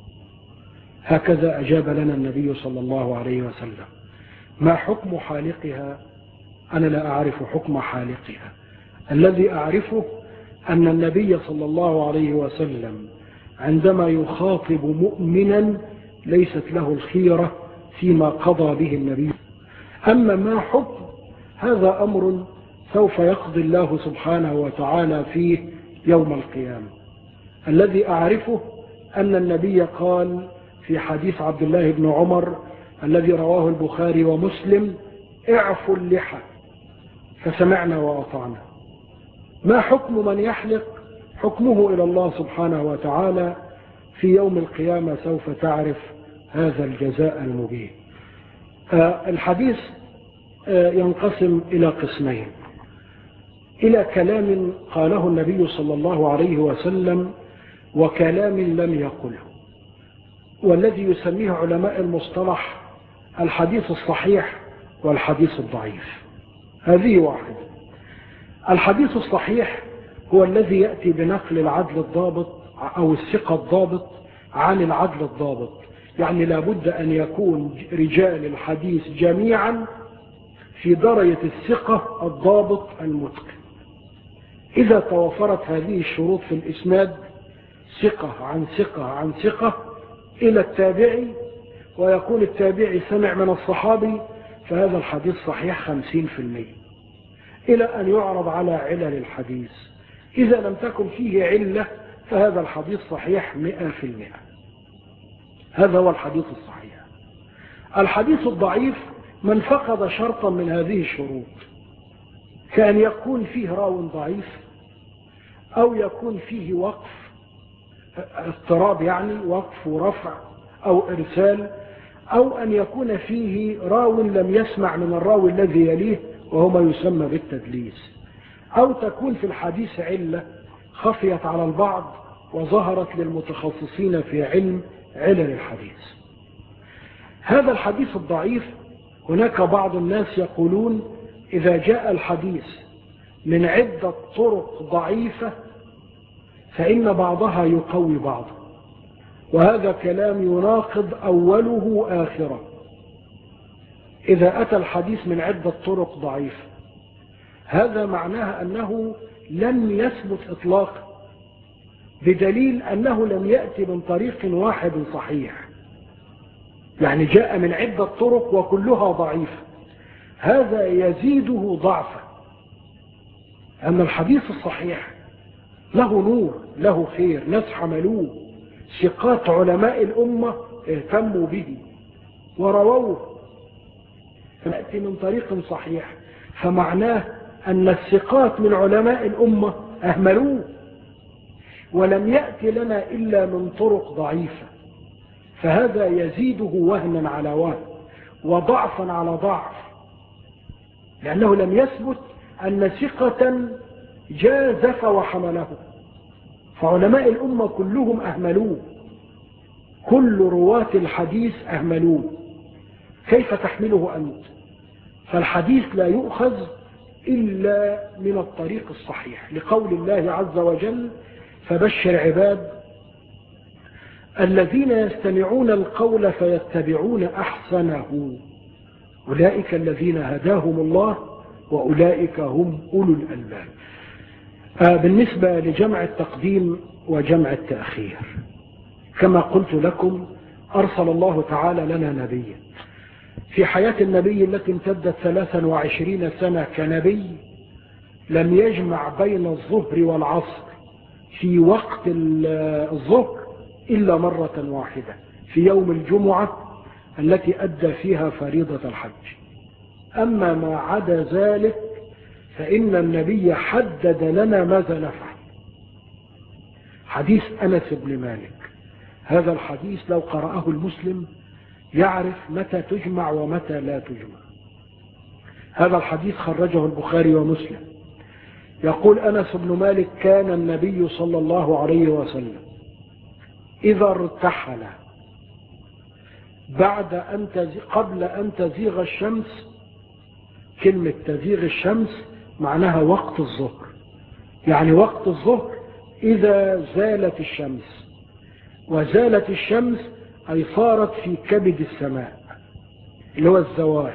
S1: هكذا أجاب لنا النبي صلى الله عليه وسلم. ما حكم حالقها؟ أنا لا أعرف حكم حالقها. الذي أعرفه أن النبي صلى الله عليه وسلم عندما يخاطب مؤمنا ليست له الخيرة فيما قضى به النبي. أما ما حكم هذا أمر سوف يقضي الله سبحانه وتعالى فيه يوم القيامة. الذي أعرفه أن النبي قال في حديث عبد الله بن عمر الذي رواه البخاري ومسلم اعفوا اللحى، فسمعنا وأطعنا. ما حكم من يحلق؟ حكمه إلى الله سبحانه وتعالى في يوم القيامة، سوف تعرف هذا الجزاء المبين. الحديث ينقسم إلى قسمين: إلى كلام قاله النبي صلى الله عليه وسلم وكلام لم يقله، والذي يسميه علماء المصطلح الحديث الصحيح والحديث الضعيف. هذه واحدة. الحديث الصحيح هو الذي يأتي بنقل العدل الضابط أو الثقة الضابط عن العدل الضابط، يعني لابد أن يكون رجال الحديث جميعا في درجة الثقة الضابط المتقن. إذا توفرت هذه الشروط في الإسناد، ثقة عن ثقة عن ثقة إلى التابعي، ويكون التابعي سمع من الصحابي، فهذا الحديث صحيح 50%. إلى أن يعرض على علل الحديث، إذا لم تكن فيه علة فهذا الحديث صحيح 100%. هذا هو الحديث الصحيح. الحديث الضعيف من فقد شرطا من هذه الشروط، كأن يكون فيه راو ضعيف، أو يكون فيه وقف اضطراب، يعني وقف ورفع أو إرسال، أو أن يكون فيه راو لم يسمع من الراوي الذي يليه وهو ما يسمى بالتدليس، أو تكون في الحديث علة خفيت على البعض وظهرت للمتخصصين في علم علل الحديث. هذا الحديث الضعيف هناك بعض الناس يقولون إذا جاء الحديث من عدة طرق ضعيفة فإن بعضها يقوي بعضا، وهذا كلام يناقض أوله آخره. إذا أتى الحديث من عدة طرق ضعيفة هذا معناه أنه لم يثبت إطلاقا، بدليل أنه لم يأتي من طريق واحد صحيح، يعني جاء من عدة طرق وكلها ضعيفة، هذا يزيده ضعفا. أن الحديث الصحيح له نور، له خير، ناس حملوه، ثقات علماء الأمة اهتموا به ورووه، فنأتي من طريق صحيح، فمعناه أن الثقات من علماء الأمة أهملوه، ولم يأتي لنا إلا من طرق ضعيفة، فهذا يزيده وهنا على وهن وضعفا على ضعف، لأنه لم يثبت أن ثقة جازف وحمله، فعلماء الأمة كلهم أهملوه، كل رواة الحديث أهملوه، كيف تحمله أنت؟ فالحديث لا يؤخذ إلا من الطريق الصحيح، لقول الله عز وجل فبشر عباد الذين يستمعون القول فيتبعون أحسنه أولئك الذين هداهم الله وأولئك هم أولو الألباب. بالنسبة لجمع التقديم وجمع التأخير، كما قلت لكم أرسل الله تعالى لنا نبيا في حياة النبي التي امتدت 23 سنة كنبي، لم يجمع بين الظهر والعصر في وقت الظهر إلا مرة واحدة في يوم الجمعة التي أدى فيها فريضة الحج. أما ما عدا ذلك فإن النبي حدد لنا ماذا نفعل. حديث أنس بن مالك، هذا الحديث لو قرأه المسلم يعرف متى تجمع ومتى لا تجمع. هذا الحديث خرجه البخاري ومسلم. يقول أنس بن مالك: كان النبي صلى الله عليه وسلم إذا ارتحل قبل أن تزيغ الشمس. كلمة تزيغ الشمس معناها وقت الظهر، يعني وقت الظهر إذا زالت الشمس، وزالت الشمس أي صارت في كبد السماء اللي هو الزوال.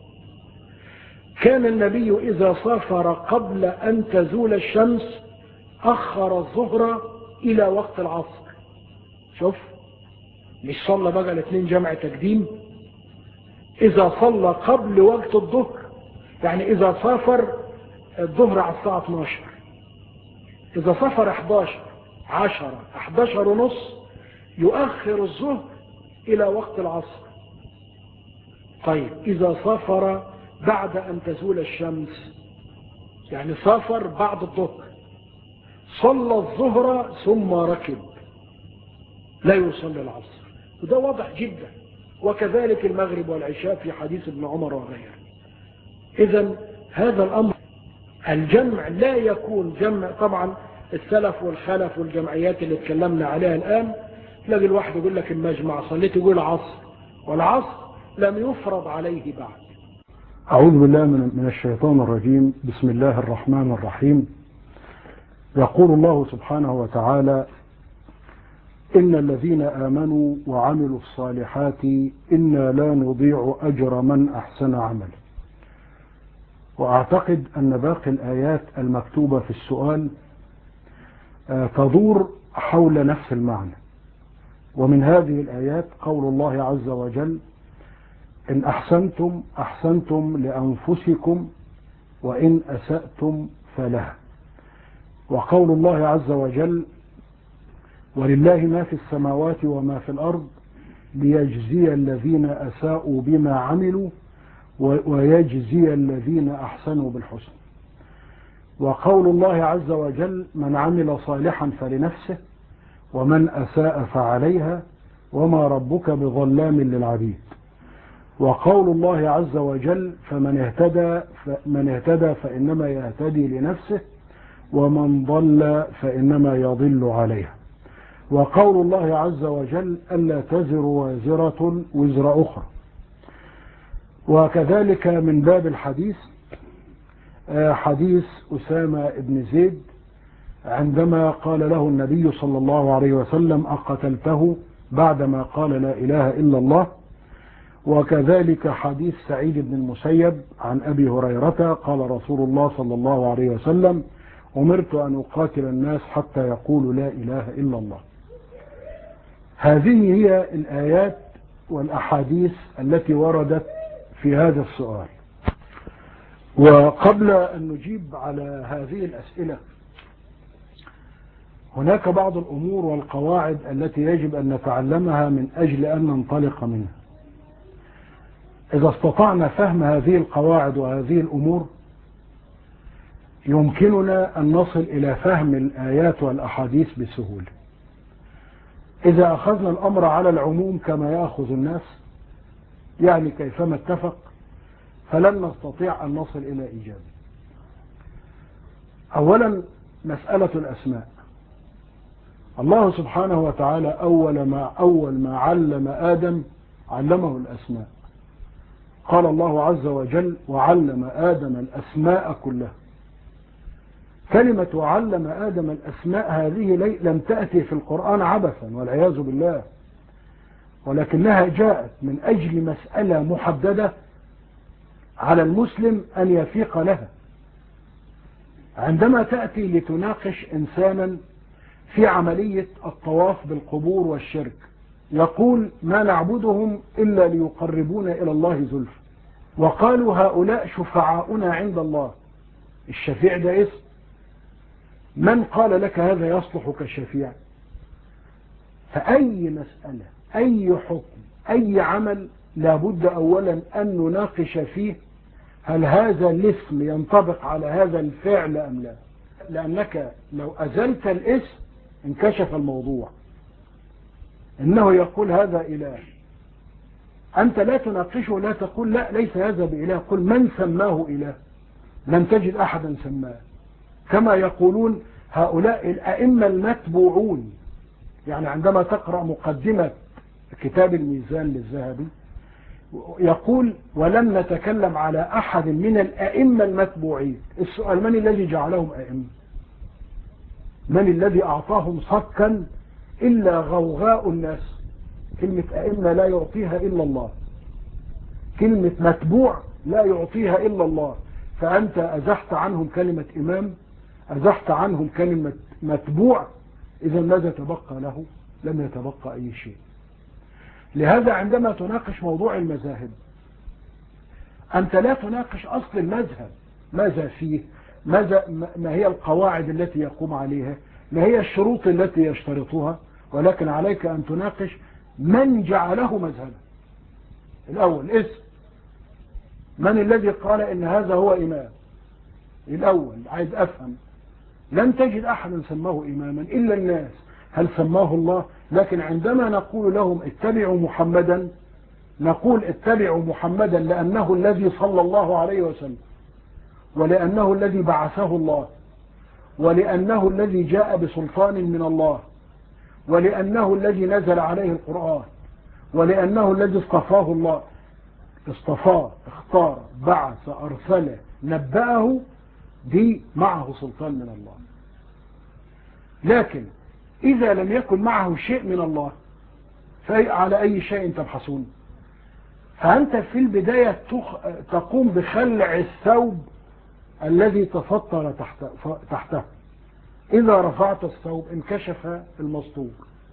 S1: كان النبي إذا سافر قبل أن تزول الشمس أخر الظهر إلى وقت العصر. شوف، مش صلى بقى الاثنين جمع تقديم. إذا صلى قبل وقت الظهر، يعني إذا سافر الظهر على الساعة 12، إذا سافر 11 10 11 ونص يؤخر الظهر إلى وقت العصر. طيب إذا سافر بعد أن تزول الشمس، يعني سافر بعد الظهر، صلى الظهر ثم ركب، لا يصلي العصر، وده واضح جدا. وكذلك المغرب والعشاء في حديث ابن عمر وغيره. إذن هذا الأمر الجمع لا يكون جمع. طبعا السلف والخلف والجمعيات اللي اتكلمنا عليها الآن، تلاقي الواحد يقول لك المجمع صليت يقول عصر، والعصر لم يفرض عليه بعد.
S2: أعوذ بالله من الشيطان الرجيم. بسم الله الرحمن الرحيم. يقول الله سبحانه وتعالى: إن الذين آمنوا وعملوا الصالحات إنا لا نضيع أجر من أحسن عملا. وأعتقد أن باقي الآيات المكتوبة في السؤال تدور حول نفس المعنى. ومن هذه الآيات قول الله عز وجل: إن أحسنتم أحسنتم لأنفسكم وإن أسأتم فلها. وقول الله عز وجل: ولله ما في السماوات وما في الأرض ليجزي الذين أساءوا بما عملوا ويجزي الذين أحسنوا بالحسن. وقول الله عز وجل: من عمل صالحا فلنفسه ومن أساء فعليها وما ربك بظلام للعبيد. وقول الله عز وجل: فمن اهتدى فإنما يهتدي لنفسه ومن ضل فإنما يضل عليها. وقول الله عز وجل: ألا تزر وازرة وزر أخرى. وكذلك من باب الحديث حديث أسامة بن زيد عندما قال له النبي صلى الله عليه وسلم: أقتلته بعدما قال لا إله إلا الله. وكذلك حديث سعيد بن المسيب عن أبي هريرة قال رسول الله صلى الله عليه وسلم: أمرت أن أقاتل الناس حتى يقولوا لا إله إلا الله. هذه هي الآيات والأحاديث التي وردت في هذا السؤال. وقبل أن نجيب على هذه الأسئلة، هناك بعض الأمور والقواعد التي يجب أن نتعلمها من أجل أن ننطلق منها. إذا استطعنا فهم هذه القواعد وهذه الأمور يمكننا أن نصل إلى فهم الآيات والأحاديث بسهولة. إذا أخذنا الأمر على العموم كما يأخذ الناس، يعني كيفما اتفق، فلن نستطيع أن نصل إلى إجابة. أولا مسألة الأسماء. الله سبحانه وتعالى أول ما علم آدم علمه الأسماء. قال الله عز وجل: وعلم آدم الأسماء كلها. كلمة وعلم آدم الأسماء هذه لم تأتي في القرآن عبثا والعياذ بالله، ولكنها جاءت من أجل مسألة محددة على المسلم أن يفيق لها. عندما تأتي لتناقش إنسانا في عملية الطواف بالقبور والشرك، يقول ما نعبدهم إلا ليقربونا إلى الله زلفى، وقالوا هؤلاء شفعاؤنا عند الله. الشفيع ده اسم، من قال لك هذا يصلح كشفيع؟ فأي مسألة، أي حكم، أي عمل، لابد أولا أن نناقش فيه هل هذا الاسم ينطبق على هذا الفعل أم لا. لأنك لو أزلت الاسم انكشف الموضوع. إنه يقول هذا إله، أنت لا تناقشه، لا تقول لا ليس هذا بإله، قل من سماه إله؟ لن تجد أحدا سماه. كما يقولون هؤلاء الأئمة المتبوعون، يعني عندما تقرأ مقدمة كتاب الميزان للذهبي يقول ولم نتكلم على أحد من الأئمة المتبوعين. السؤال من الذي جعلهم أئمة؟ من الذي أعطاهم صكا إلا غوغاء الناس؟ كلمة أئمة لا يعطيها إلا الله، كلمة متبوع لا يعطيها إلا الله. فأنت أزحت عنهم كلمة إمام، أزحت عنهم كلمة متبوع، إذا ماذا تبقى له؟ لم يتبقى أي شيء. لهذا عندما تناقش موضوع المذاهب أنت لا تناقش أصل المذهب، ماذا فيه، ما هي القواعد التي يقوم عليها، ما هي الشروط التي يشترطها، ولكن عليك أن تناقش من جعله مذهبا. الأول اسم، من الذي قال إن هذا هو إمام؟ الأول عايز أفهم. لن تجد أحدا سماه إماما إلا الناس. هل سماه الله؟ لكن عندما نقول لهم اتبعوا محمدا، نقول اتبعوا محمدا لأنه الذي صلى الله عليه وسلم، ولأنه الذي بعثه الله، ولأنه الذي جاء بسلطان من الله، ولأنه الذي نزل عليه القرآن، ولأنه الذي اصطفاه الله، اصطفاه، اختار، بعث، أرسله، نبأه، دي معه سلطان من الله. لكن إذا لم يكن معه شيء من الله فعلى أي شيء تبحثون؟ فأنت في البداية تقوم بخلع الثوب الذي تفطر تحته. إذا رفعت الثوب انكشف المستور.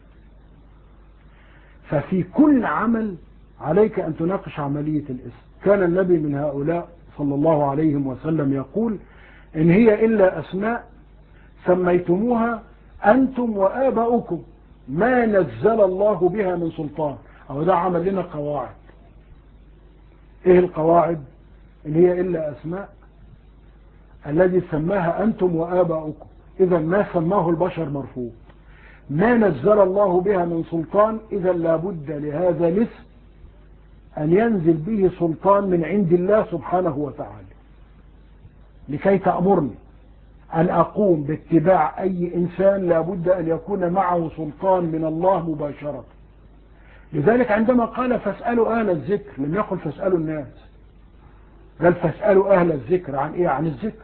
S2: ففي كل عمل عليك أن تناقش عملية الاسم. كان النبي من هؤلاء صلى الله عليه وسلم يقول إن هي إلا أسماء سميتموها أنتم وآباؤكم ما نزل الله بها من سلطان. أو ده عمل لنا قواعد. إيه القواعد؟ إن هي إلا أسماء الذي سماها أنتم وآباؤكم، إذا ما سماه البشر مرفوض. ما نزل الله بها من سلطان، إذا لابد لهذا الاسم أن ينزل به سلطان من عند الله سبحانه وتعالى لكي تأمرني أن أقوم باتباع أي إنسان. لابد أن يكون معه سلطان من الله مباشرة. لذلك عندما قال فاسألوا أهل الذكر لم يقل فاسألوا الناس، بل فاسألوا أهل الذكر عن إيه؟ عن الذكر.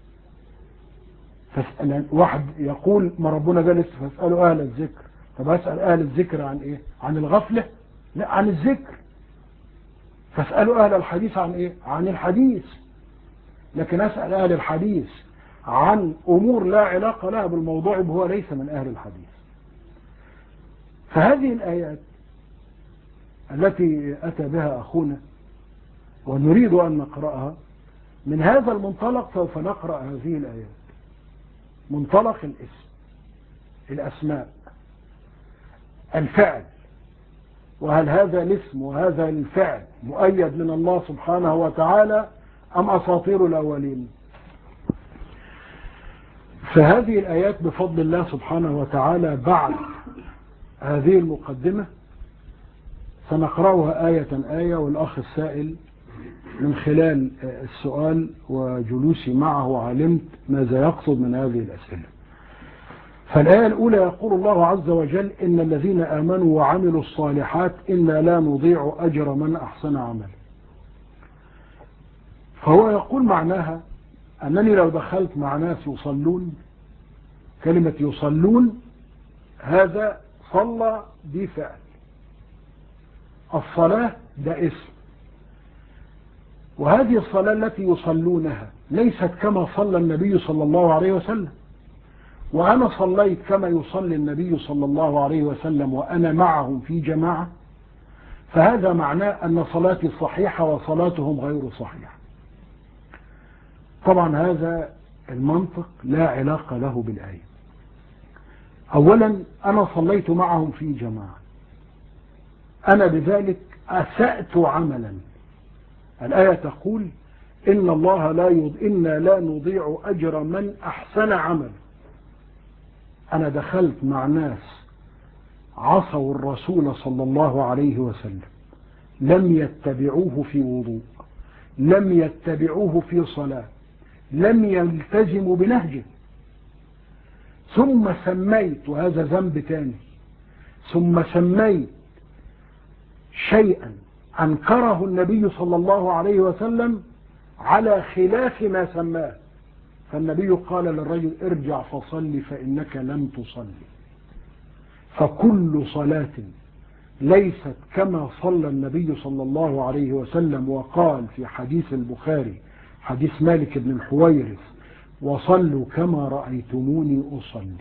S2: واحد يقول ما ربنا قال فاسألوا أهل الذكر، طب أسأل أهل الذكر عن إيه؟ عن الغفلة؟ لا، عن الذكر. فاسألوا أهل الحديث عن إيه؟ عن الحديث. لكن أسأل أهل الحديث عن أمور لا علاقة لها بالموضوع هو ليس من أهل الحديث. فهذه الآيات التي أتى بها أخونا ونريد أن نقرأها من هذا المنطلق، سوف نقرأ هذه الآيات. منطلق الاسم، الأسماء، الفعل، وهل هذا الاسم وهذا الفعل مؤيد من الله سبحانه وتعالى أم أساطير الأولين. فهذه الآيات بفضل الله سبحانه وتعالى بعد هذه المقدمة سنقرأها آية آية، والأخ السائل من خلال السؤال وجلوسي معه علمت ماذا يقصد من هذه الأسئلة. فالآية الأولى يقول الله عز وجل إن الذين آمنوا وعملوا الصالحات إنا لا نضيع أجر من أحسن عملا. فهو يقول معناها أنني لو دخلت مع ناس يصلون، كلمة يصلون هذا صلى دي فعل، الصلاة ده اسم، وهذه الصلاة التي يصلونها ليست كما صلى النبي صلى الله عليه وسلم، وأنا صليت كما يصلي النبي صلى الله عليه وسلم وأنا معهم في جماعة، فهذا معناه أن صلاتي صحيحة وصلاتهم غير صحيحة. طبعا هذا المنطق لا علاقة له بالآية. أولا أنا صليت معهم في جماعة، أنا بذلك أسأت عملا. الآية تقول إن الله إنا لا نضيع أجر من أحسن عمل. أنا دخلت مع ناس عصوا الرسول صلى الله عليه وسلم، لم يتبعوه في وضوء، لم يتبعوه في صلاة، لم يلتزموا بنهجه، ثم سميت، وهذا ذنب تاني، ثم سميت شيئا أنكره النبي صلى الله عليه وسلم على خلاف ما سماه، فالنبي قال للرجل ارجع فصل فإنك لم تصلي. فكل صلاة ليست كما صلى النبي صلى الله عليه وسلم، وقال في حديث البخاري حديث مالك بن الحويرث وصلوا كما رأيتموني أصلي،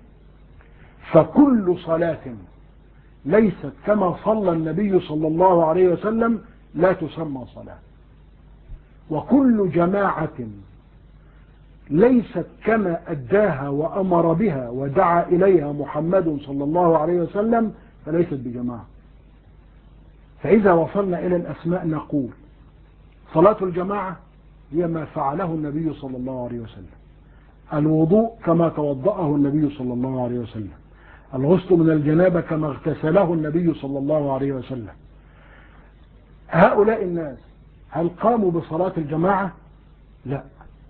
S2: فكل صلاة ليست كما صلى النبي صلى الله عليه وسلم لا تسمى صلاة، وكل جماعة ليست كما أداها وأمر بها ودعا إليها محمد صلى الله عليه وسلم فليست بجماعة. فإذا وصلنا إلى الأسماء نقول صلاة الجماعة هي ما فعله النبي صلى الله عليه وسلم، الوضوء كما توضأه النبي صلى الله عليه وسلم، الغسل من الجنابة كما اغتسله النبي صلى الله عليه وسلم. هؤلاء الناس هل قاموا بصلاة الجماعة؟ لا.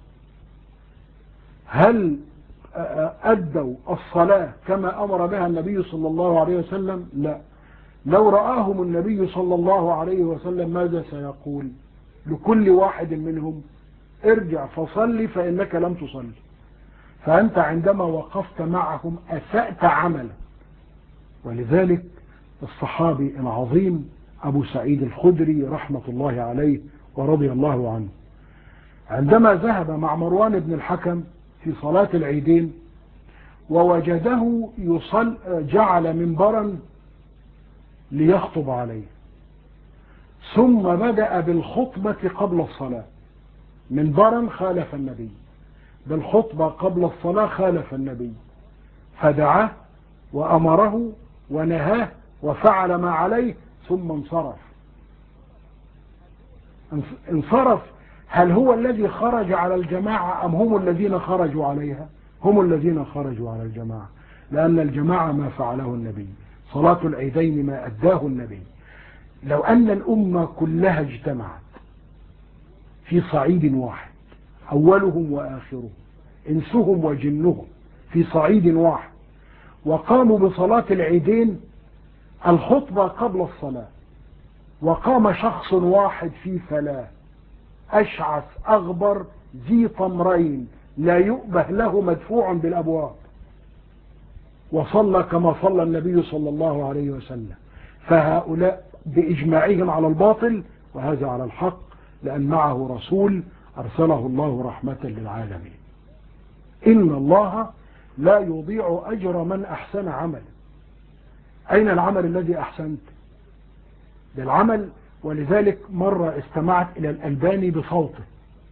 S2: هل أدوا الصلاة كما أمر بها النبي صلى الله عليه وسلم؟ لا. لو رآهم النبي صلى الله عليه وسلم ماذا سيقول لكل واحد منهم؟ ارجع فصلي فإنك لم تصلي. فأنت عندما وقفت معهم أسأت عملا. ولذلك الصحابي العظيم أبو سعيد الخدري رحمة الله عليه ورضي الله عنه عندما ذهب مع مروان بن الحكم في صلاة العيدين ووجده جعل منبرا ليخطب عليه، ثم بدأ بالخطبة قبل الصلاة. منبرا خالف النبي، بالخطبة قبل الصلاة خالف النبي، فدعاه وأمره ونهاه وفعل ما عليه ثم انصرف. هل هو الذي خرج على الجماعة أم هم الذين خرجوا عليها؟ هم الذين خرجوا على الجماعة، لأن الجماعة ما فعله النبي، صلاة العيدين ما أداه النبي. لو أن الأمة كلها اجتمعت في صعيد واحد، أولهم وآخرهم إنسهم وجنهم في صعيد واحد، وقاموا بصلاة العيدين الخطبة قبل الصلاة، وقام شخص واحد في فلاة أشعث أغبر ذي طمرين لا يؤبه له مدفوع بالأبواب، وصلى كما صلى النبي صلى الله عليه وسلم. فهؤلاء بإجماعهم على الباطل وهذا على الحق، لأن معه رسول أرسله الله رحمة للعالمين. إن الله لا يضيع أجر من أحسن عملا. أين العمل الذي أحسنت؟ بالعمل. ولذلك مرة استمعت إلى الألباني بصوته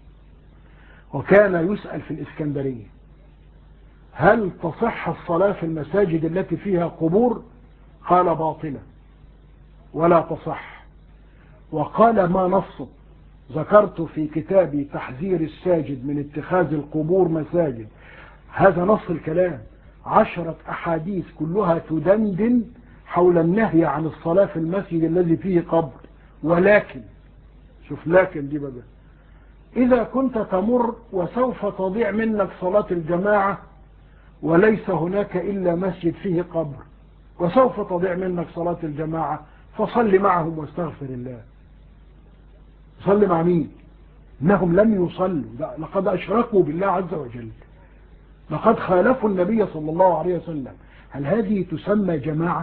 S2: وكان يسأل في الإسكندرية هل تصح الصلاة في المساجد التي فيها قبور؟ قال باطلة ولا تصح. وقال ما نص؟ ذكرت في كتابي تحذير الساجد من اتخاذ القبور مساجد، هذا نص الكلام، 10 أحاديث كلها تدندن حول النهي عن الصلاة في المسجد الذي فيه قبر. ولكن شوف لكن دي بقى، إذا كنت تمر وسوف تضيع منك صلاة الجماعة وليس هناك إلا مسجد فيه قبر، وسوف تضيع منك صلاة الجماعة، فصل معهم واستغفر الله. صل مع مين؟ إنهم لم يصلوا، لقد أشركوا بالله عز وجل، لقد خالفوا النبي صلى الله عليه وسلم. هل هذه تسمى جماعة؟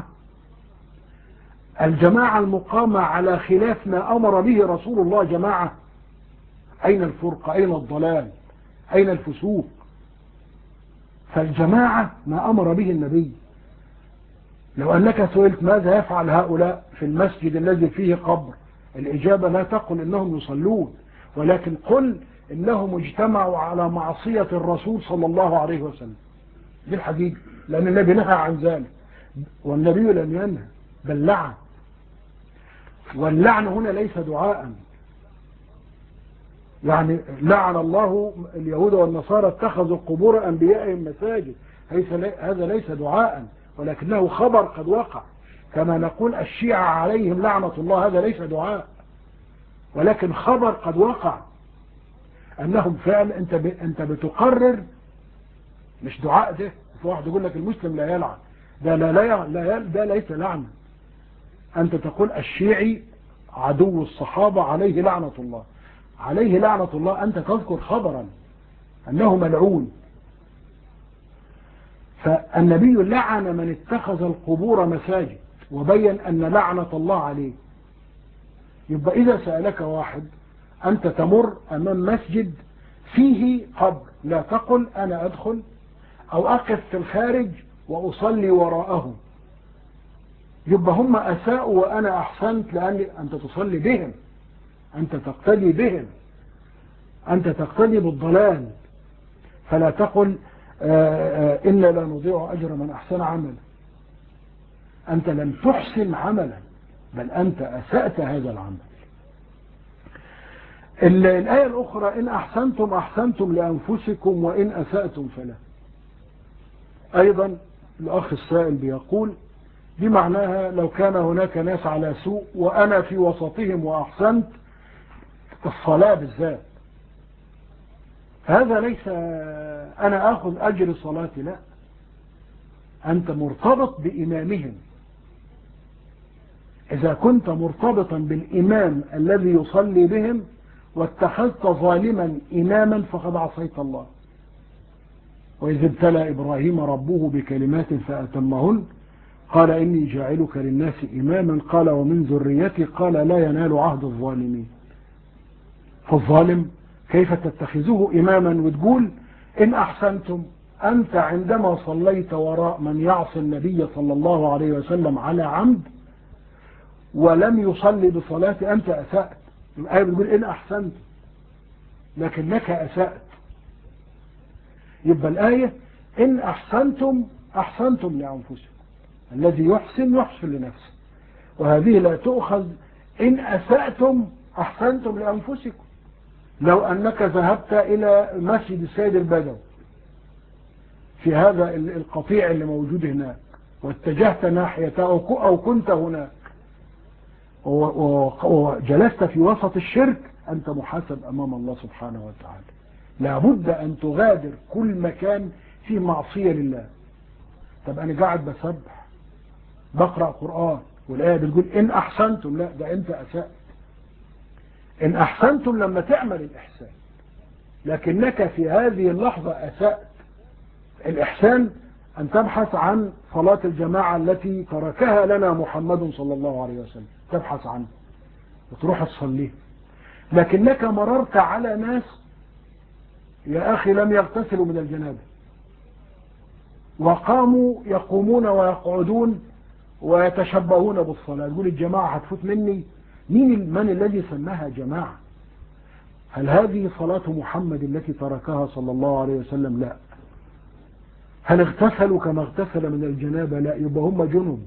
S2: الجماعة المقامة على خلاف ما أمر به رسول الله جماعة. أين الفرقة؟ أين الضلال؟ أين الفسوق؟ فالجماعة ما أمر به النبي. لو أنك سئلت ماذا يفعل هؤلاء في المسجد الذي فيه قبر، الإجابة لا تقل إنهم يصلون، ولكن قل إنهم اجتمعوا على معصية الرسول صلى الله عليه وسلم. دي الحقيقة، لأن النبي نهى عن ذلك، والنبي لم ينهى بل لعن. واللعن هنا ليس دعاء، يعني لعن الله اليهود والنصارى اتخذوا قبور أنبيائهم مساجد، هذا ليس دعاء ولكنه خبر قد وقع. كما نقول الشيعة عليهم لعنة الله، هذا ليس دعاء ولكن خبر قد وقع أنهم فعل. أنت بتقرر، مش دعاء. ده في واحد يقول لك المسلم لا يلعن، ده ليس لعنة. أنت تقول الشيعي عدو الصحابة عليه لعنة الله، عليه لعنة الله، أنت تذكر خبرا أنه ملعون. فالنبي لعن من اتخذ القبور مساجد وبين أن لعنة الله عليه. يبقى إذا سألك واحد، أنت تمر أمام مسجد فيه قبر، لا تقل أنا أدخل أو أقف في الخارج وأصلي وراءه. يبقى هم أساءوا وأنا أحسنت، لأن أنت تصلي بهم، أنت تقتدي بهم، أنت تقتدي بالضلال. فلا تقل إنا لا نضيع أجر من أحسن عملا. أنت لم تحسن عملا، بل أنت أسأت هذا العمل. الآية الأخرى إن أحسنتم أحسنتم لأنفسكم وإن أسأتم فلا. أيضا الأخ السائل بيقول دي معناها لو كان هناك ناس على سوء وأنا في وسطهم وأحسنت، الصلاة بالذات هذا ليس أنا أخذ أجر صلاتي، لا، أنت مرتبط بإمامهم. إذا كنت مرتبطا بالإمام الذي يصلي بهم واتخذت ظالما إماما فقد عصيت الله. وإذ ابتلى إبراهيم ربه بكلمات فأتمهن قال إني جاعلك للناس إماما قال ومن ذريتي قال لا ينال عهد الظالمين. فالظالم كيف تتخذه إماما وتقول إن أحسنتم؟ أنت عندما صليت وراء من يعصي النبي صلى الله عليه وسلم على عمد ولم يصلي بصلاة أنت أسأت. الآية بتقول إن أحسنت لكنك أسأت. يبقى الآية إن أحسنتم أحسنتم لأنفسكم، الذي يحسن يحسن لنفسه، وهذه لا تؤخذ إن أسأتم أحسنتم لأنفسكم. لو أنك ذهبت إلى مسجد السيد البدوي في هذا القطيع اللي موجود هناك واتجهت ناحيته أو كنت هناك وجلست في وسط الشرك، أنت محاسب أمام الله سبحانه وتعالى. لابد أن تغادر كل مكان فيه معصية لله. طب أنا قاعد بسبح بقرأ قرآن والآية بتقول إن أحسنتم، لا، ده أنت أسأت. إن أحسنتم لما تعمل الإحسان، لكنك في هذه اللحظة أسأت. الإحسان أن تبحث عن صلاة الجماعة التي تركها لنا محمد صلى الله عليه وسلم، تبحث عنه وتروح تصليه. لكنك مررت على ناس يا أخي لم يغتسلوا من الجنابة وقاموا يقومون ويقعدون ويتشبهون بالصلاة، تقول الجماعة هتفوت مني. من الذي سماها جماعة؟ هل هذه صلاة محمد التي تركها صلى الله عليه وسلم؟ لا. هل اغتسلوا كما اغتسل من الجنابة؟ لا، يبقى هم جنب.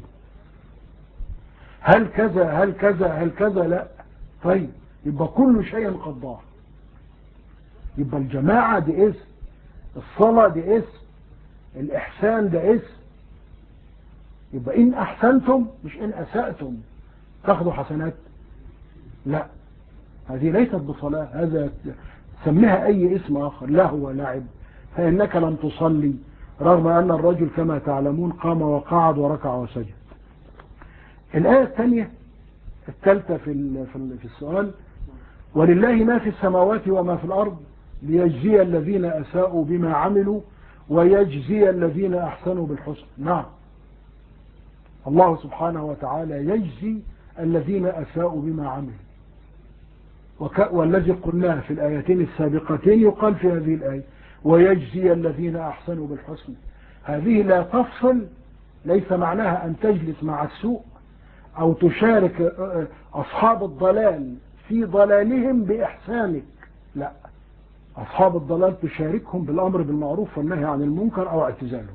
S2: هل كذا هل كذا هل كذا؟ لا. طيب يبقى كل شيء قد ضاع. يبقى الجماعة دي اسم، الصلاة دي اسم، الإحسان ده اسم. يبقى إن أحسنتم مش إن أسأتم تاخذوا حسنات، لا، هذه ليست بصلاة، هذا سميها أي اسم آخر، لهو لعب، فإنك لم تصلي رغم أن الرجل كما تعلمون قام وقعد وركع وسجد. الآية الثانية الثالثة في السؤال ولله ما في السماوات وما في الأرض ليجزي الذين أساءوا بما عملوا ويجزي الذين أحسنوا بالحسن. نعم، الله سبحانه وتعالى يجزي الذين أساءوا بما عملوا والذي قلناه في الآيتين السابقتين يقال في هذه الآية ويجزي الذين أحسنوا بالحسنى. هذه لا تفصل، ليس معناها أن تجلس مع السوء أو تشارك أصحاب الضلال في ضلالهم بإحسانك، لا، أصحاب الضلال تشاركهم بالأمر بالمعروف والنهي عن المنكر أو اعتزالهم.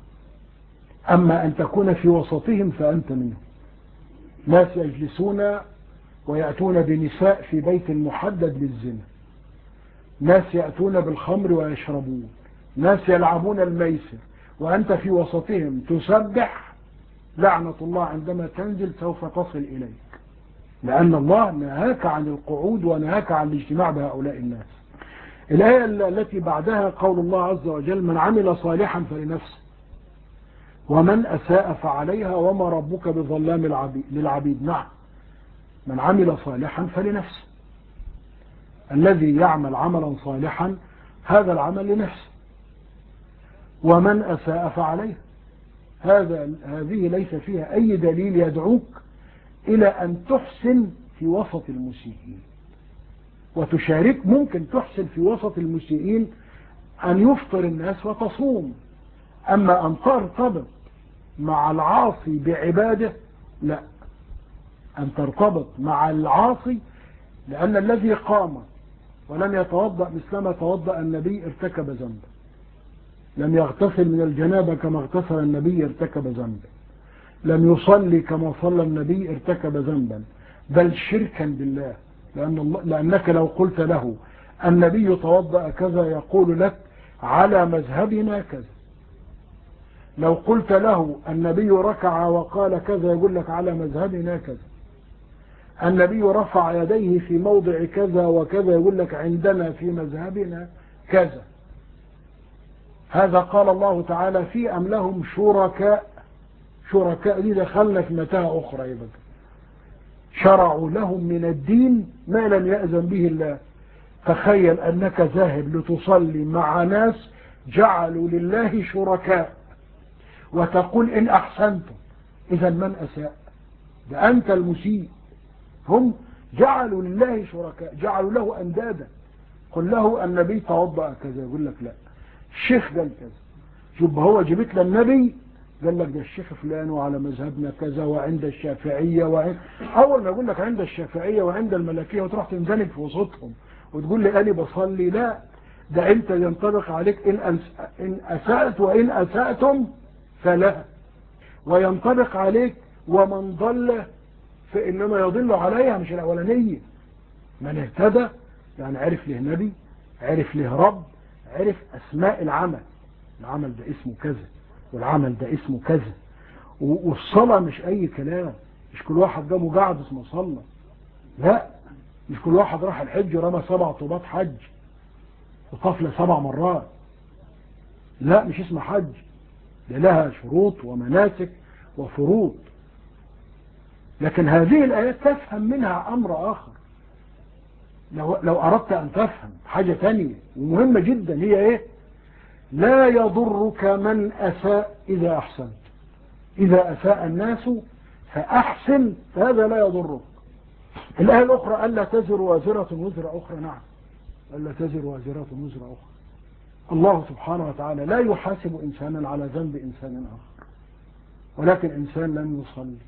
S2: أما أن تكون في وسطهم فأنت منهم. ناس يجلسون ويأتون بنساء في بيت محدد للزنا، ناس يأتون بالخمر ويشربون، ناس يلعبون الميسر، وأنت في وسطهم تسبح، لعنة الله عندما تنزل سوف تصل إليك، لأن الله نهاك عن القعود ونهاك عن الاجتماع بهؤلاء الناس. الآية التي بعدها قول الله عز وجل من عمل صالحا فلنفسه ومن أساء فعليها وما ربك بظلام للعبيد. نعم، من عمل صالحا فلنفسه، الذي يعمل عملا صالحا هذا العمل لنفسه، ومن أساء فعليها. هذه ليس فيها أي دليل يدعوك إلى أن تحسن في وسط المسيئين وتشارك. ممكن تحسن في وسط المسيئين أن يفطر الناس وتصوم، أما أن ترتبط مع العاصي بعباده لا، أن ترتبط مع العاصي، لأن الذي قام ولم يتوضأ مثلما توضأ النبي ارتكب ذنبا، لم يغتسل من الجنابة كما اغتسل النبي ارتكب ذنبا، لم يصلي كما صلى النبي ارتكب ذنبا، بل شركا بالله، لأنك لو قلت له النبي توضأ كذا يقول لك على مذهبنا كذا، لو قلت له النبي ركع وقال كذا يقول لك على مذهبنا كذا، النبي رفع يديه في موضع كذا وكذا يقول لك عندنا في مذهبنا كذا. هذا قال الله تعالى في أم لهم شركاء دي دخلنا في متاهة أخرى يبقى شرعوا لهم من الدين ما لم يأذن به الله. تخيل أنك ذاهب لتصلي مع ناس جعلوا لله شركاء وتقول إن أحسنتم، إذا من أساء؟ ده أنت المسيء. هم جعلوا لله شركاء، جعلوا له أندادا. قل له النبي توضأ كذا يقول لك لا، الشيخ قال كذا. شوف هو جبت له النبي قال لك ده الشيخ فلان وعلى مذهبنا كذا وعند الشافعية أول ما يقول لك عند الشافعية وعند الملكية وتروح تنزنك في وسطهم وتقول لي أنا بصلي، لا، ده أنت ينطبق عليك إن أسأت وإن أسأتم فلا، وينطبق عليك ومن ضل فإنما يضل عليها، مش الأولانية. من اهتدى يعني عرف له نبي، عرف له رب، عرف أسماء العمل ده اسمه كذا والعمل ده اسمه كذا. والصلاة مش أي كلام، مش كل واحد قام وقعد اسمه صلى، لا، مش كل واحد راح الحج ورمى 7 طوبات حج وطفل 7 مرات، لا، مش اسمه حج، ده لها شروط ومناسك وفروض. لكن هذه الآيات تفهم منها أمر آخر، لو أردت أن تفهم حاجة تانية ومهمة جدا، هي إيه؟ لا يضرك من أساء إذا أحسنت. إذا أساء الناس فأحسن، فهذا لا يضرك. الآية الأخرى ألا تزر وازرة وزر أخرى. نعم، ألا تزر وازرة وزر أخرى. الله سبحانه وتعالى لا يحاسب إنسانا على ذنب إنسان آخر، ولكن إنسان لم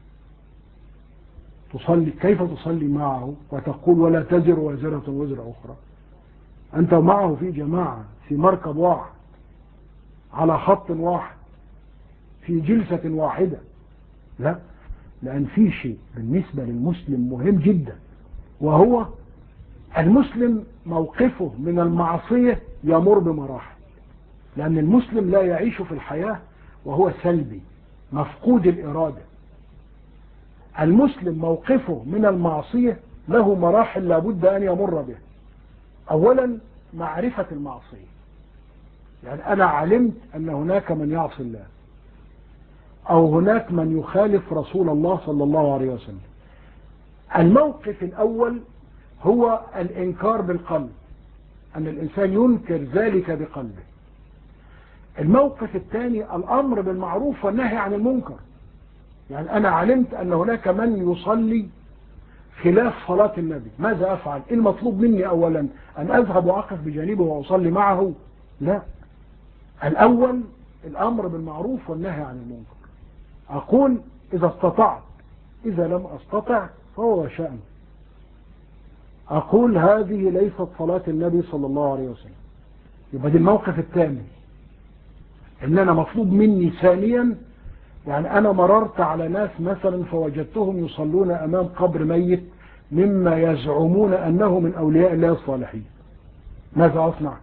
S2: تصلي كيف تصلي معه وتقول ولا تزر وازرة وزر أخرى؟ أنت معه في جماعة، في مركب واحد، على خط واحد، في جلسة واحدة. لا، لأن في شيء بالنسبة للمسلم مهم جدا، وهو المسلم موقفه من المعصية يمر بمراحل، لأن المسلم لا يعيش في الحياة وهو سلبي مفقود الإرادة. المسلم موقفه من المعصية له مراحل لابد أن يمر بها. أولا معرفة المعصية، يعني أنا علمت أن هناك من يعصي الله أو هناك من يخالف رسول الله صلى الله عليه وسلم. الموقف الأول هو الإنكار بالقلب، أن الإنسان ينكر ذلك بقلبه. الموقف الثاني الأمر بالمعروف والنهي عن المنكر، يعني أنا علمت أن هناك من يصلي خلاف صلاة النبي ماذا أفعل؟ المطلوب مني أولا أن أذهب وأقف بجانبه وأصلي معه؟ لا، الأول الأمر بالمعروف والنهي عن المنكر. أقول إذا استطعت، إذا لم أستطع فهو شأن. أقول هذه ليست صلاة النبي صلى الله عليه وسلم. يبقى دي الموقف الثاني، إن أنا مطلوب مني ثانيا، يعني أنا مررت على ناس مثلا فوجدتهم يصلون أمام قبر ميت مما يزعمون أنه من أولياء الله الصالحين، ماذا أصنع؟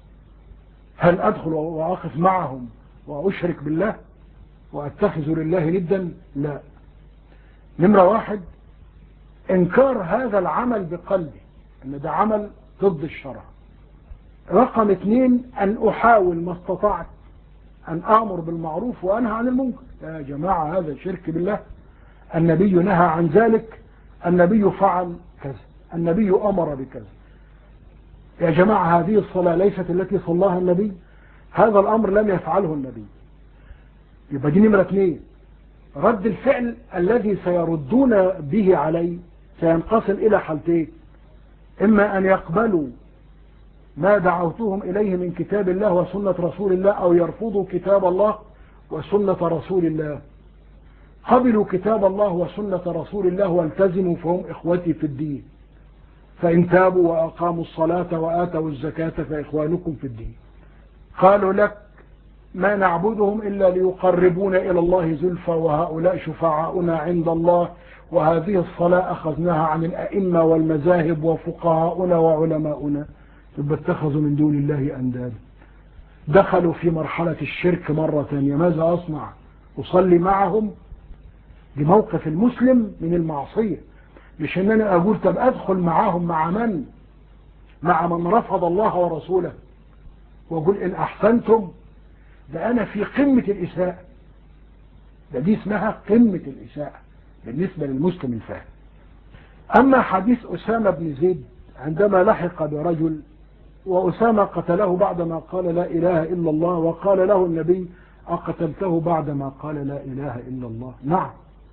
S2: هل أدخل وأقف معهم وأشرك بالله وأتخذ لله ندا؟ لا. نمرة واحد إنكار هذا العمل بقلبي أن ده عمل ضد الشرع. رقم 2 أن أحاول ما استطعت أن آمر بالمعروف وأنهى عن المنكر. يا جماعة هذا شرك بالله، النبي نهى عن ذلك، النبي فعل كذا، النبي أمر بكذا. يا جماعة هذه الصلاة ليست التي صلاها النبي، هذا الأمر لم يفعله النبي. يبقى دي نمرة 2. رد الفعل الذي سيردون به علي سينقسم إلى حالتين، إما أن يقبلوا ما دعوتهم إليه من كتاب الله وسنة رسول الله، أو يرفضوا كتاب الله وسنة رسول الله. قبلوا كتاب الله وسنة رسول الله والتزموا فهم إخوتي في الدين، فإن تابوا وأقاموا الصلاة وآتوا الزكاة فإخوانكم في الدين. قالوا لك ما نعبدهم إلا ليقربون إلى الله زلفى وهؤلاء شفعاؤنا عند الله، وهذه الصلاة أخذناها عن الأئمة والمذاهب وفقهاؤنا وعلماؤنا، يبقى اتخذوا من دون الله أندادا. دخلوا في مرحلة الشرك مرة ثانية، ماذا أصنع؟ أصلي معهم؟ بموقف المسلم من المعصية، مش ان انا اقول طب ادخل معاهم مع من؟ مع من رفض الله ورسوله، واقول ان احسنتم. ده انا في قمة الاساءة، ده دي اسمها قمة الاساءة بالنسبة للمسلم الفاهم. اما حديث اسامة بن زيد عندما لحق برجل واسامة قتله بعدما قال لا اله الا الله، وقال له النبي اقتلته بعدما قال لا اله الا الله؟ نعم،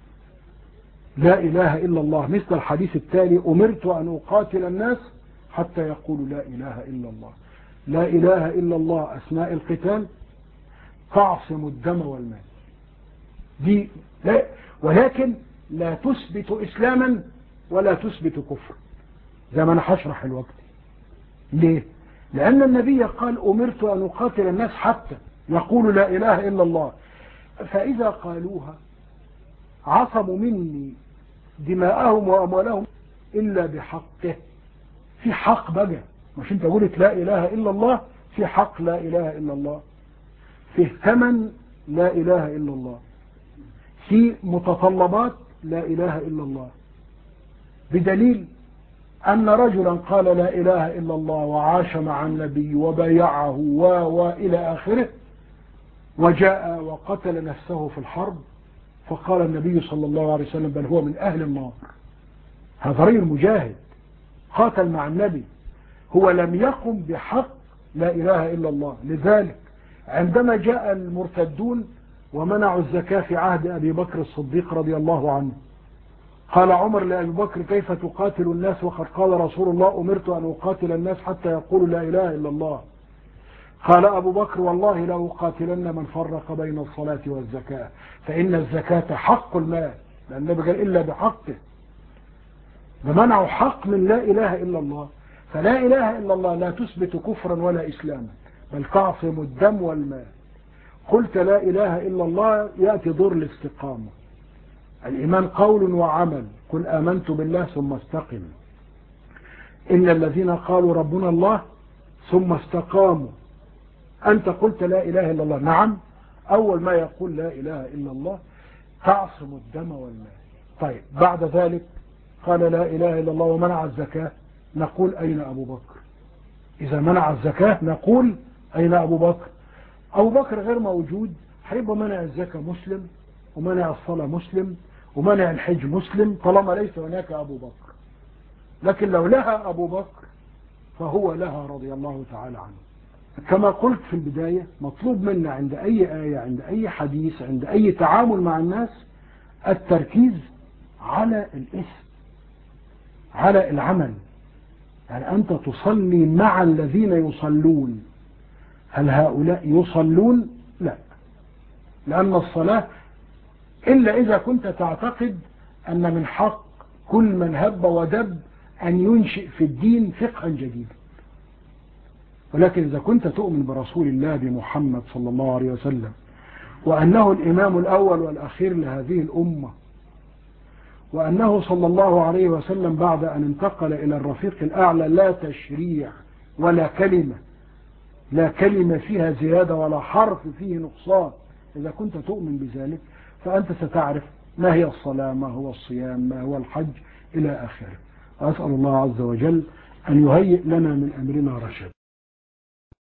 S2: لا إله إلا الله، مثل الحديث التالي أمرت أن أقاتل الناس حتى يقولوا لا إله إلا الله. لا إله إلا الله أثناء القتال تعصم الدم والمال، دي لا، ولكن لا تثبت إسلاما ولا تثبت كفر، زي ما أنا هشرح الوقت. ليه؟ لأن النبي قال أمرت أن أقاتل الناس حتى يقولوا لا إله إلا الله، فإذا قالوها عصموا مني دماءهم وأموالهم إلا بحقه. في حق بقى، مش انت قلت لا إله إلا الله، في حق لا إله إلا الله، في ثمن لا إله إلا الله، في متطلبات لا إله إلا الله. بدليل أن رجلا قال لا إله إلا الله وعاش مع النبي وبايعه وإلى آخره، وجاء وقتل نفسه في الحرب، فقال النبي صلى الله عليه وسلم بل هو من أهل النار. هذا رجل مجاهد قاتل مع النبي، هو لم يقم بحق لا إله إلا الله. لذلك عندما جاء المرتدون ومنعوا الزكاة في عهد أبي بكر الصديق رضي الله عنه، قال عمر لأبي بكر كيف تقاتل الناس وقد قال رسول الله أمرت أن أقاتل الناس حتى يقولوا لا إله إلا الله؟ قال أبو بكر والله لا أقاتلن من فرق بين الصلاة والزكاة، فإن الزكاة حق المال، لأن النبي قال إلا بحقه. بمنعوا حق من لا إله إلا الله. فلا إله إلا الله لا تثبت كفرا ولا إسلاما، بل تعصم الدم والمال. قلت لا إله إلا الله يأتي دور الاستقامة. الإيمان قول وعمل، قل آمنت بالله ثم استقم. إن الذين قالوا ربنا الله ثم استقاموا. أنت قلت لا إله إلا الله، نعم، أول ما يقول لا إله إلا الله تعصم الدم والمال. طيب بعد ذلك قال لا إله إلا الله ومنع الزكاة، نقول أين أبو بكر؟ إذا منع الزكاة نقول أين أبو بكر؟ أبو بكر غير موجود، هيبقى منع الزكاة مسلم، ومنع الصلاة مسلم، ومنع الحج مسلم، طالما ليس هناك أبو بكر. لكن لو لها أبو بكر فهو لها رضي الله تعالى عنه. كما قلت في البداية، مطلوب منا عند أي آية، عند أي حديث، عند أي تعامل مع الناس التركيز على الاسم. على العمل. يعني أنت تصلي مع الذين يصلون، هل هؤلاء يصلون؟ لا، لأن الصلاة إلا إذا كنت تعتقد أن من حق كل من هب ودب أن ينشئ في الدين فقها جديدا. ولكن إذا كنت تؤمن برسول الله بمحمد صلى الله عليه وسلم، وأنه الإمام الأول والأخير لهذه الأمة، وأنه صلى الله عليه وسلم بعد أن انتقل إلى الرفيق الأعلى لا تشريع ولا كلمة، لا كلمة فيها زيادة ولا حرف فيه نقصان، إذا كنت تؤمن بذلك فأنت ستعرف ما هي الصلاة، ما هو الصيام، ما هو الحج إلى آخره. وأسأل الله عز وجل أن يهيئ لنا من أمرنا رشد.